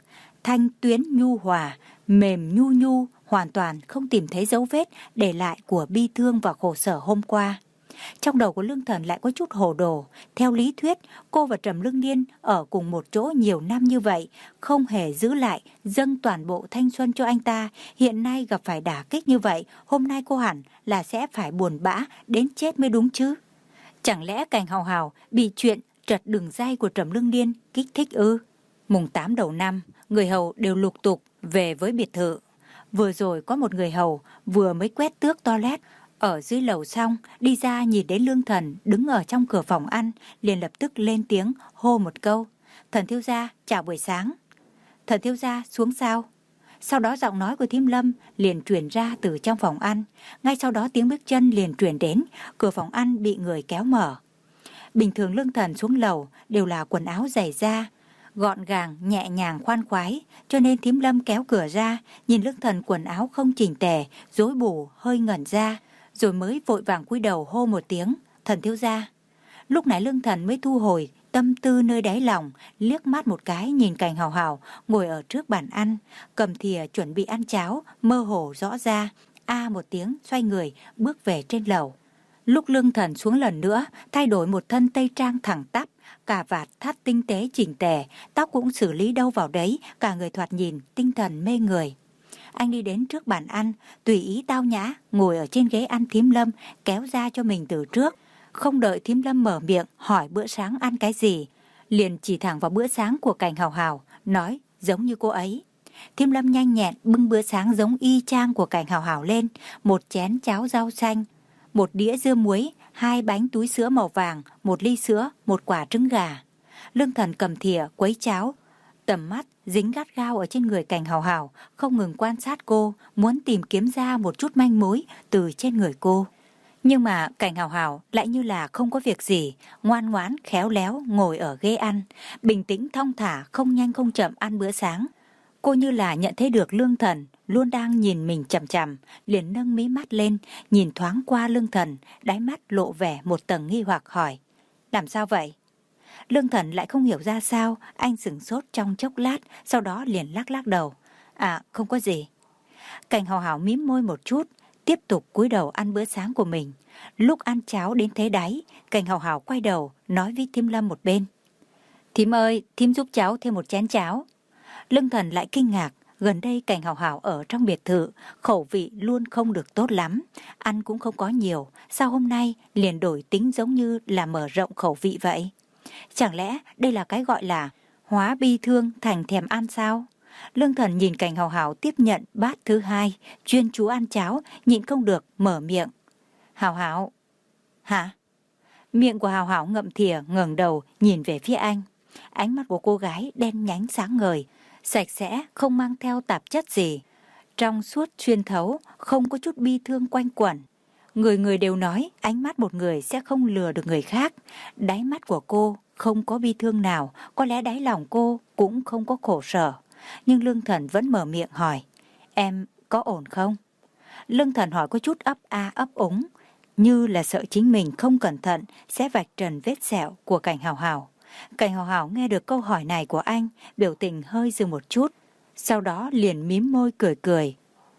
thanh tuyến nhu hòa, mềm nhu nhu, hoàn toàn không tìm thấy dấu vết để lại của bi thương và khổ sở hôm qua. Trong đầu của Lương Thần lại có chút hồ đồ. Theo lý thuyết, cô và Trầm Lương Niên ở cùng một chỗ nhiều năm như vậy, không hề giữ lại, dâng toàn bộ thanh xuân cho anh ta. Hiện nay gặp phải đả kích như vậy, hôm nay cô hẳn là sẽ phải buồn bã đến chết mới đúng chứ. Chẳng lẽ Cảnh Hào Hào bị chuyện trật đường dây của Trầm Lương Niên kích thích ư? Mùng tám đầu năm, người hầu đều lục tục về với biệt thự. Vừa rồi có một người hầu vừa mới quét tước toilet ở dưới lầu xong, đi ra nhìn đến Lương Thần đứng ở trong cửa phòng ăn, liền lập tức lên tiếng hô một câu: "Thần thiếu gia, chào buổi sáng." "Thần thiếu gia xuống sao?" Sau đó giọng nói của Thím Lâm liền truyền ra từ trong phòng ăn. Ngay sau đó tiếng bước chân liền truyền đến, cửa phòng ăn bị người kéo mở. Bình thường Lương Thần xuống lầu đều là quần áo giày da, gọn gàng, nhẹ nhàng, khoan khoái, cho nên Thím Lâm kéo cửa ra, nhìn Lương Thần quần áo không chỉnh tề, rối bù, hơi ngẩn ra, rồi mới vội vàng cúi đầu hô một tiếng: "Thần thiếu gia." Lúc này Lương Thần mới thu hồi tâm tư nơi đáy lòng, liếc mắt một cái nhìn Cảnh Hào Hào ngồi ở trước bàn ăn, cầm thìa chuẩn bị ăn cháo, mơ hồ rõ ra, a một tiếng xoay người bước về trên lầu. Lúc Lương Thần xuống lần nữa, thay đổi một thân tây trang thẳng tắp, cà vạt thắt tinh tế chỉnh tề, tóc cũng xử lý đâu vào đấy, cả người thoạt nhìn tinh thần mê người. Anh đi đến trước bàn ăn, tùy ý tao nhã ngồi ở trên ghế ăn Thím Lâm kéo ra cho mình từ trước. Không đợi Thím Lâm mở miệng hỏi bữa sáng ăn cái gì, liền chỉ thẳng vào bữa sáng của Cảnh Hào Hào, nói giống như cô ấy. Thím Lâm nhanh nhẹn bưng bữa sáng giống y chang của Cảnh Hào Hào lên, một chén cháo rau xanh, một đĩa dưa muối, hai bánh túi sữa màu vàng, một ly sữa, một quả trứng gà. Lương Thần cầm thìa quấy cháo, tầm mắt dính gắt gao ở trên người Cảnh Hào Hào, không ngừng quan sát cô, muốn tìm kiếm ra một chút manh mối từ trên người cô. Nhưng mà Cảnh Hào Hào lại như là không có việc gì, ngoan ngoãn khéo léo ngồi ở ghế ăn, bình tĩnh thong thả, không nhanh không chậm ăn bữa sáng. Cô như là nhận thấy được Lương Thần luôn đang nhìn mình chằm chằm, liền nâng mí mắt lên, nhìn thoáng qua Lương Thần, đáy mắt lộ vẻ một tầng nghi hoặc hỏi: "Làm sao vậy?" Lương Thần lại không hiểu ra sao, anh sửng sốt trong chốc lát, sau đó liền lắc lắc đầu: "À, không có gì." Cảnh Hào Hào mím môi một chút, tiếp tục cúi đầu ăn bữa sáng của mình. Lúc ăn cháo đến thế đáy, Cảnh Hào Hào quay đầu nói với Thím Lâm một bên: "Thím ơi, thím giúp cháu thêm một chén cháo." Lương Thần lại kinh ngạc, gần đây Cảnh Hào Hào ở trong biệt thự, khẩu vị luôn không được tốt lắm, ăn cũng không có nhiều, sao hôm nay liền đổi tính giống như là mở rộng khẩu vị vậy? Chẳng lẽ đây là cái gọi là hóa bi thương thành thèm ăn sao? Lương Thần nhìn Cảnh Hào Hào tiếp nhận bát thứ hai, chuyên chú ăn cháo, nhịn không được mở miệng: "Hào Hào." "Hả?" Miệng của Hào Hào ngậm thìa ngẩng đầu nhìn về phía anh. Ánh mắt của cô gái đen nhánh sáng ngời, sạch sẽ, không mang theo tạp chất gì, trong suốt xuyên thấu, không có chút bi thương quanh quẩn. Người người đều nói ánh mắt một người sẽ không lừa được người khác. Đáy mắt của cô không có bi thương nào, có lẽ đáy lòng cô cũng không có khổ sở. Nhưng Lương Thần vẫn mở miệng hỏi: "Em có ổn không?" Lương Thần hỏi có chút ấp a ấp úng, như là sợ chính mình không cẩn thận sẽ vạch trần vết sẹo của Cảnh Hào Hào. Cảnh Hào Hào nghe được câu hỏi này của anh, biểu tình hơi dừng một chút, sau đó liền mím môi cười cười: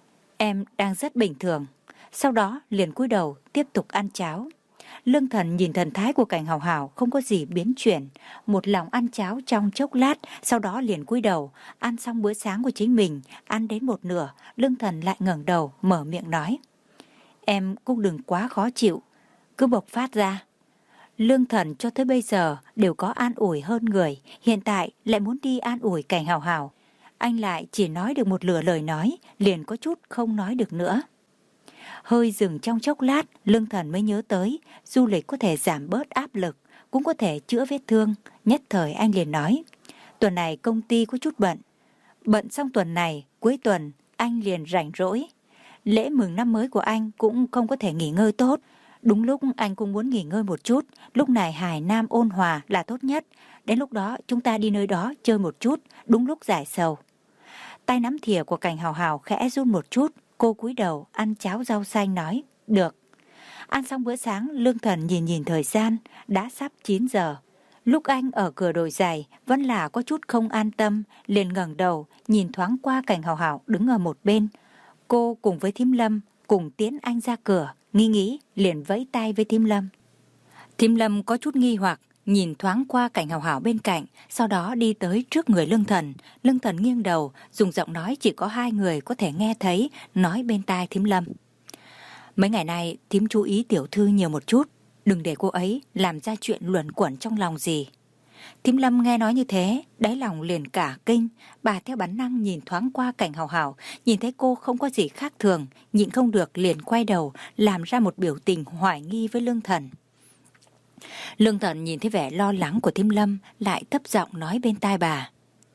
"Em đang rất bình thường." Sau đó liền cúi đầu tiếp tục ăn cháo. Lương Thần nhìn thần thái của Cảnh Hào Hào không có gì biến chuyển, một lòng ăn cháo trong chốc lát, sau đó liền cúi đầu ăn xong bữa sáng của chính mình. Ăn đến một nửa, Lương Thần lại ngẩng đầu mở miệng nói: "Em cũng đừng quá khó chịu, cứ bộc phát ra." Lương Thần cho tới bây giờ đều có an ủi hơn người, hiện tại lại muốn đi an ủi Cảnh Hào Hào. Anh lại chỉ nói được một nửa lời nói, liền có chút không nói được nữa. Hơi dừng trong chốc lát, Lương Thần mới nhớ tới du lịch có thể giảm bớt áp lực, cũng có thể chữa vết thương. Nhất thời anh liền nói: "Tuần này công ty có chút bận." Bận xong tuần này, cuối tuần anh liền rảnh rỗi. Lễ mừng năm mới của anh cũng không có thể nghỉ ngơi tốt. Đúng lúc anh cũng muốn nghỉ ngơi một chút, lúc này Hải Nam ôn hòa là tốt nhất. Đến lúc đó chúng ta đi nơi đó chơi một chút, đúng lúc giải sầu. Tay nắm thìa của Cảnh Hào Hào khẽ run một chút, cô cúi đầu ăn cháo rau xanh nói: "Được." Ăn xong bữa sáng, Lương Thần nhìn nhìn thời gian, đã sắp chín giờ. Lúc anh ở cửa đồi giày vẫn là có chút không an tâm, liền ngẩng đầu nhìn thoáng qua Cảnh Hào Hào đứng ở một bên. Cô cùng với Thím Lâm cùng tiến anh ra cửa, nghĩ nghĩ liền vẫy tay với Thím Lâm. Thím Lâm có chút nghi hoặc, nhìn thoáng qua Cảnh Hào Hào bên cạnh, sau đó đi tới trước người Lương Thần. Lương Thần nghiêng đầu, dùng giọng nói chỉ có hai người có thể nghe thấy, nói bên tai Thím Lâm. Mấy ngày nay thím chú ý tiểu thư nhiều một chút, đừng để cô ấy làm ra chuyện luẩn quẩn trong lòng gì. Thím Lâm nghe nói như thế, đáy lòng liền cả kinh. Bà theo bản năng nhìn thoáng qua Cảnh Hào Hào, nhìn thấy cô không có gì khác thường, nhịn không được liền quay đầu, làm ra một biểu tình hoài nghi với Lương Thần. Lương Thần nhìn thấy vẻ lo lắng của Thím Lâm, lại thấp giọng nói bên tai bà.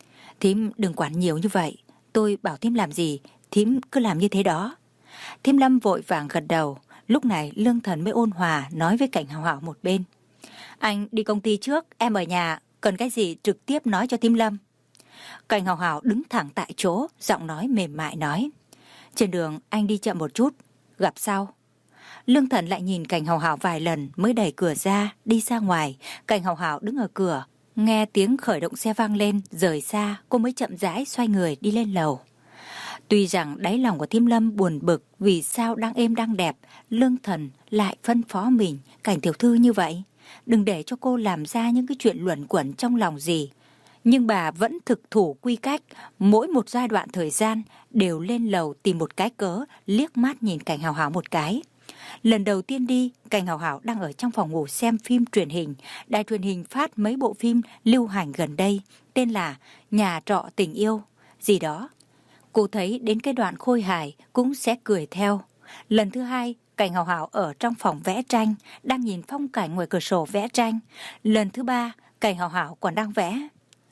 Thím đừng quản nhiều như vậy, tôi bảo thím làm gì, thím cứ làm như thế đó. Thím Lâm vội vàng gật đầu. Lúc này Lương Thần mới ôn hòa nói với Cảnh Hào Hào một bên. Anh đi công ty trước, em ở nhà, cần cái gì trực tiếp nói cho Thím Lâm. Cảnh Hào Hào đứng thẳng tại chỗ, giọng nói mềm mại nói. Trên đường anh đi chậm một chút, gặp sau. Lương Thần lại nhìn Cảnh Hào Hào vài lần mới đẩy cửa ra, đi ra ngoài. Cảnh Hào Hào đứng ở cửa, nghe tiếng khởi động xe vang lên, rời xa, cô mới chậm rãi xoay người đi lên lầu. Tuy rằng đáy lòng của Thím Lâm buồn bực vì sao đang êm đang đẹp, Lương Thần lại phân phó mình, Cảnh tiểu thư như vậy, đừng để cho cô làm ra những cái chuyện luẩn quẩn trong lòng gì. Nhưng bà vẫn thực thủ quy cách, mỗi một giai đoạn thời gian đều lên lầu tìm một cái cớ, liếc mắt nhìn Cảnh Hào Hào một cái. Lần đầu tiên đi, Cảnh Hào Hào đang ở trong phòng ngủ xem phim truyền hình. Đài truyền hình phát mấy bộ phim lưu hành gần đây, tên là Nhà trọ tình yêu, gì đó. Cô thấy đến cái đoạn khôi hài cũng sẽ cười theo. Lần thứ hai, Cảnh Hào Hào ở trong phòng vẽ tranh, đang nhìn phong cảnh ngoài cửa sổ vẽ tranh. Lần thứ ba, Cảnh Hào Hào còn đang vẽ.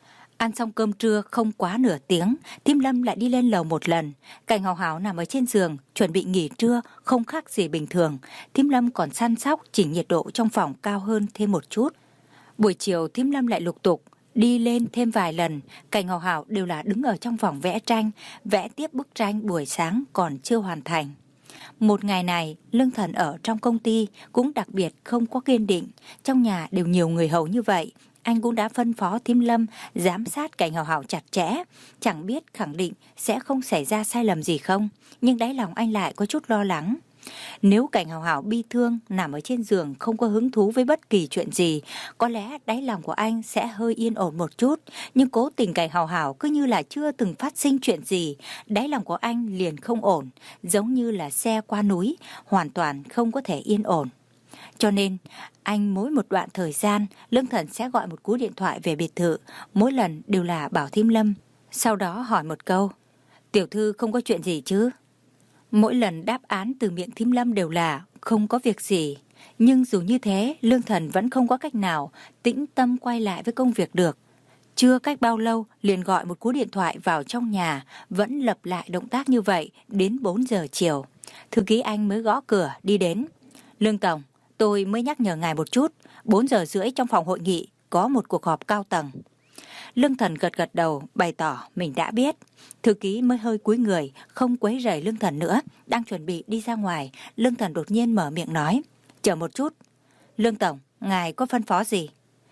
Ăn xong cơm trưa không quá nửa tiếng, Thím Lâm lại đi lên lầu một lần. Cảnh Hào Hào nằm ở trên giường, chuẩn bị nghỉ trưa, không khác gì bình thường. Thím Lâm còn săn sóc chỉnh nhiệt độ trong phòng cao hơn thêm một chút. Buổi chiều Thím Lâm lại lục tục đi lên thêm vài lần. Cảnh Hào Hào đều là đứng ở trong phòng vẽ tranh, vẽ tiếp bức tranh buổi sáng còn chưa hoàn thành. Một ngày này, Lương Thần ở trong công ty cũng đặc biệt không có kiên định. Trong nhà đều nhiều người hầu như vậy. Anh cũng đã phân phó Thím Lâm giám sát Cảnh Hào Hào chặt chẽ. Chẳng biết khẳng định sẽ không xảy ra sai lầm gì không, nhưng đáy lòng anh lại có chút lo lắng. Nếu Cảnh Hào Hào bi thương nằm ở trên giường không có hứng thú với bất kỳ chuyện gì, có lẽ đáy lòng của anh sẽ hơi yên ổn một chút. Nhưng cố tình Cảnh Hào Hào cứ như là chưa từng phát sinh chuyện gì, đáy lòng của anh liền không ổn, giống như là xe qua núi, hoàn toàn không có thể yên ổn. Cho nên, anh mỗi một đoạn thời gian, Lương Thần sẽ gọi một cú điện thoại về biệt thự, mỗi lần đều là bảo Thím Lâm. Sau đó hỏi một câu, tiểu thư không có chuyện gì chứ? Mỗi lần đáp án từ miệng Thím Lâm đều là không có việc gì. Nhưng dù như thế, Lương Thần vẫn không có cách nào tĩnh tâm quay lại với công việc được. Chưa cách bao lâu, liền gọi một cú điện thoại vào trong nhà, vẫn lặp lại động tác như vậy đến bốn giờ chiều. Thư ký anh mới gõ cửa đi đến. Lương Tổng, tôi mới nhắc nhở ngài một chút, bốn giờ rưỡi trong phòng hội nghị có một cuộc họp cao tầng. Lương Thần gật gật đầu, bày tỏ mình đã biết. Thư ký mới hơi cúi người, không quấy rầy Lương Thần nữa. Đang chuẩn bị đi ra ngoài, Lương Thần đột nhiên mở miệng nói, chờ một chút. Lương Tổng, ngài có phân phó gì?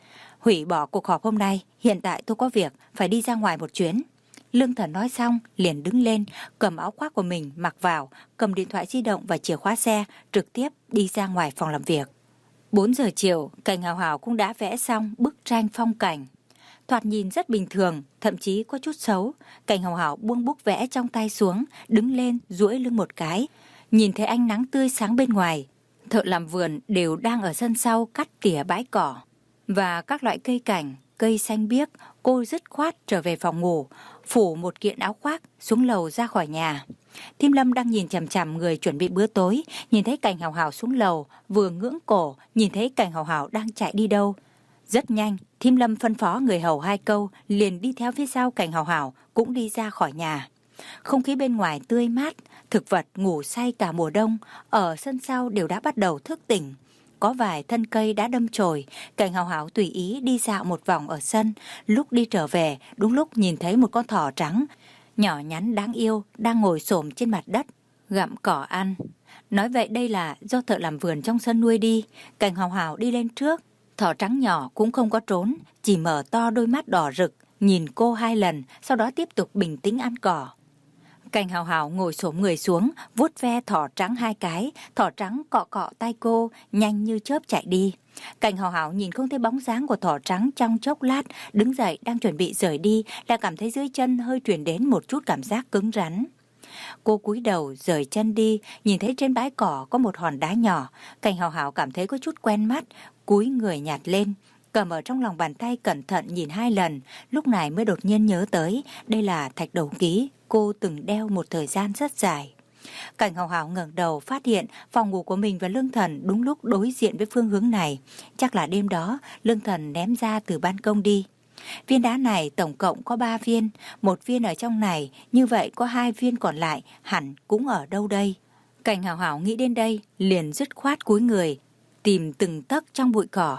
Hủy bỏ cuộc họp hôm nay, hiện tại tôi có việc, phải đi ra ngoài một chuyến. Lương Thần nói xong, liền đứng lên, cầm áo khoác của mình mặc vào, cầm điện thoại di động và chìa khóa xe, trực tiếp đi ra ngoài phòng làm việc. bốn giờ chiều, Cảnh Hào Hào cũng đã vẽ xong bức tranh phong cảnh. Thoạt nhìn rất bình thường, thậm chí có chút xấu. Cảnh Hào Hào buông bút vẽ trong tay xuống, đứng lên, duỗi lưng một cái. Nhìn thấy ánh nắng tươi sáng bên ngoài, thợ làm vườn đều đang ở sân sau cắt tỉa bãi cỏ và các loại cây cảnh, cây xanh biếc. Cô dứt khoát trở về phòng ngủ, phủ một kiện áo khoác, xuống lầu ra khỏi nhà. Thím Lâm đang nhìn chằm chằm người chuẩn bị bữa tối, nhìn thấy Cảnh Hào Hào xuống lầu, vừa ngưỡng cổ, nhìn thấy Cảnh Hào Hào đang chạy đi đâu. Rất nhanh, Thím Lâm phân phó người hầu hai câu, liền đi theo phía sau Cảnh Hào Hào, cũng đi ra khỏi nhà. Không khí bên ngoài tươi mát, thực vật ngủ say cả mùa đông, ở sân sau đều đã bắt đầu thức tỉnh. Có vài thân cây đã đâm chồi, Cảnh Hào Hào tùy ý đi dạo một vòng ở sân. Lúc đi trở về, đúng lúc nhìn thấy một con thỏ trắng, nhỏ nhắn đáng yêu, đang ngồi xổm trên mặt đất, gặm cỏ ăn. Nói vậy đây là do thợ làm vườn trong sân nuôi đi. Cảnh Hào Hào đi lên trước, Thỏ trắng nhỏ cũng không có trốn, chỉ mở to đôi mắt đỏ rực, nhìn cô hai lần, sau đó tiếp tục bình tĩnh ăn cỏ. Cảnh Hào Hào ngồi xổm người xuống, vuốt ve thỏ trắng hai cái, thỏ trắng cọ cọ tay cô, nhanh như chớp chạy đi. Cảnh Hào Hào nhìn không thấy bóng dáng của thỏ trắng trong chốc lát, đứng dậy đang chuẩn bị rời đi, đã cảm thấy dưới chân hơi truyền đến một chút cảm giác cứng rắn. Cô cúi đầu rời chân đi, nhìn thấy trên bãi cỏ có một hòn đá nhỏ. Cảnh Hào Hào cảm thấy có chút quen mắt, cúi người nhặt lên, cầm ở trong lòng bàn tay cẩn thận nhìn hai lần, lúc này mới đột nhiên nhớ tới đây là thạch đầu ký cô từng đeo một thời gian rất dài. Cảnh Hào Hào ngẩng đầu phát hiện phòng ngủ của mình và Lương Thần đúng lúc đối diện với phương hướng này. Chắc là đêm đó Lương Thần ném ra từ ban công đi. Viên đá này tổng cộng có ba viên, một viên ở trong này, như vậy có hai viên còn lại hẳn cũng ở đâu đây. Cảnh Hào Hào nghĩ đến đây, liền dứt khoát cúi người, tìm từng tấc trong bụi cỏ.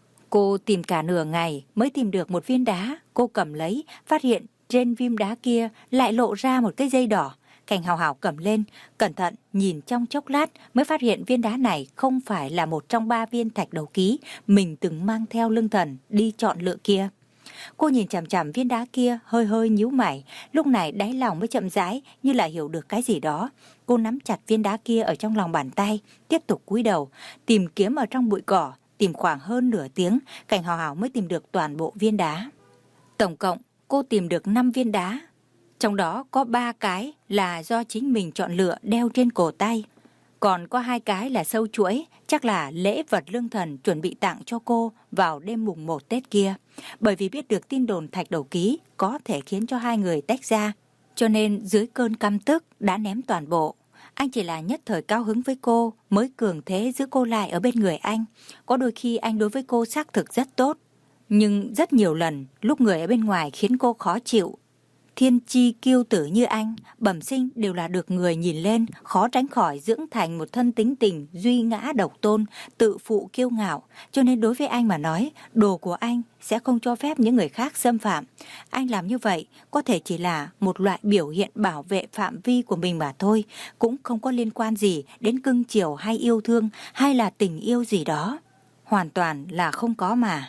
Cô tìm cả nửa ngày mới tìm được một viên đá, cô cầm lấy, phát hiện trên viên đá kia lại lộ ra một cái dây đỏ. Cảnh Hào Hào cầm lên, cẩn thận nhìn trong chốc lát mới phát hiện viên đá này không phải là một trong ba viên thạch đầu ký mình từng mang theo Lương Thần đi chọn lựa kia. Cô nhìn chằm chằm viên đá kia, hơi hơi nhíu mày, lúc này đáy lòng mới chậm rãi như là hiểu được cái gì đó. Cô nắm chặt viên đá kia ở trong lòng bàn tay, tiếp tục cúi đầu, tìm kiếm ở trong bụi cỏ, tìm khoảng hơn nửa tiếng, Cảnh Hào Hào mới tìm được toàn bộ viên đá. Tổng cộng, cô tìm được năm viên đá. Trong đó có ba cái là do chính mình chọn lựa đeo trên cổ tay. Còn có hai cái là sâu chuỗi, chắc là lễ vật Lương Thần chuẩn bị tặng cho cô vào đêm mùng một Tết kia. Bởi vì biết được tin đồn thạch đầu ký có thể khiến cho hai người tách ra, cho nên dưới cơn căm tức đã ném toàn bộ. Anh chỉ là nhất thời cao hứng với cô mới cường thế giữ cô lại ở bên người anh. Có đôi khi anh đối với cô xác thực rất tốt, nhưng rất nhiều lần lúc người ở bên ngoài khiến cô khó chịu. Thiên chi kiêu tử như anh, bẩm sinh đều là được người nhìn lên, khó tránh khỏi dưỡng thành một thân tính tình duy ngã độc tôn, tự phụ kiêu ngạo. Cho nên đối với anh mà nói, đồ của anh sẽ không cho phép những người khác xâm phạm. Anh làm như vậy có thể chỉ là một loại biểu hiện bảo vệ phạm vi của mình mà thôi, cũng không có liên quan gì đến cưng chiều hay yêu thương hay là tình yêu gì đó. Hoàn toàn là không có mà.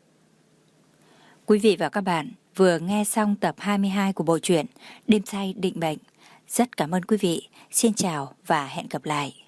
Quý vị và các bạn vừa nghe xong tập hai mươi hai của bộ truyện Đêm Say Định Mệnh. Rất cảm ơn quý vị. Xin chào và hẹn gặp lại.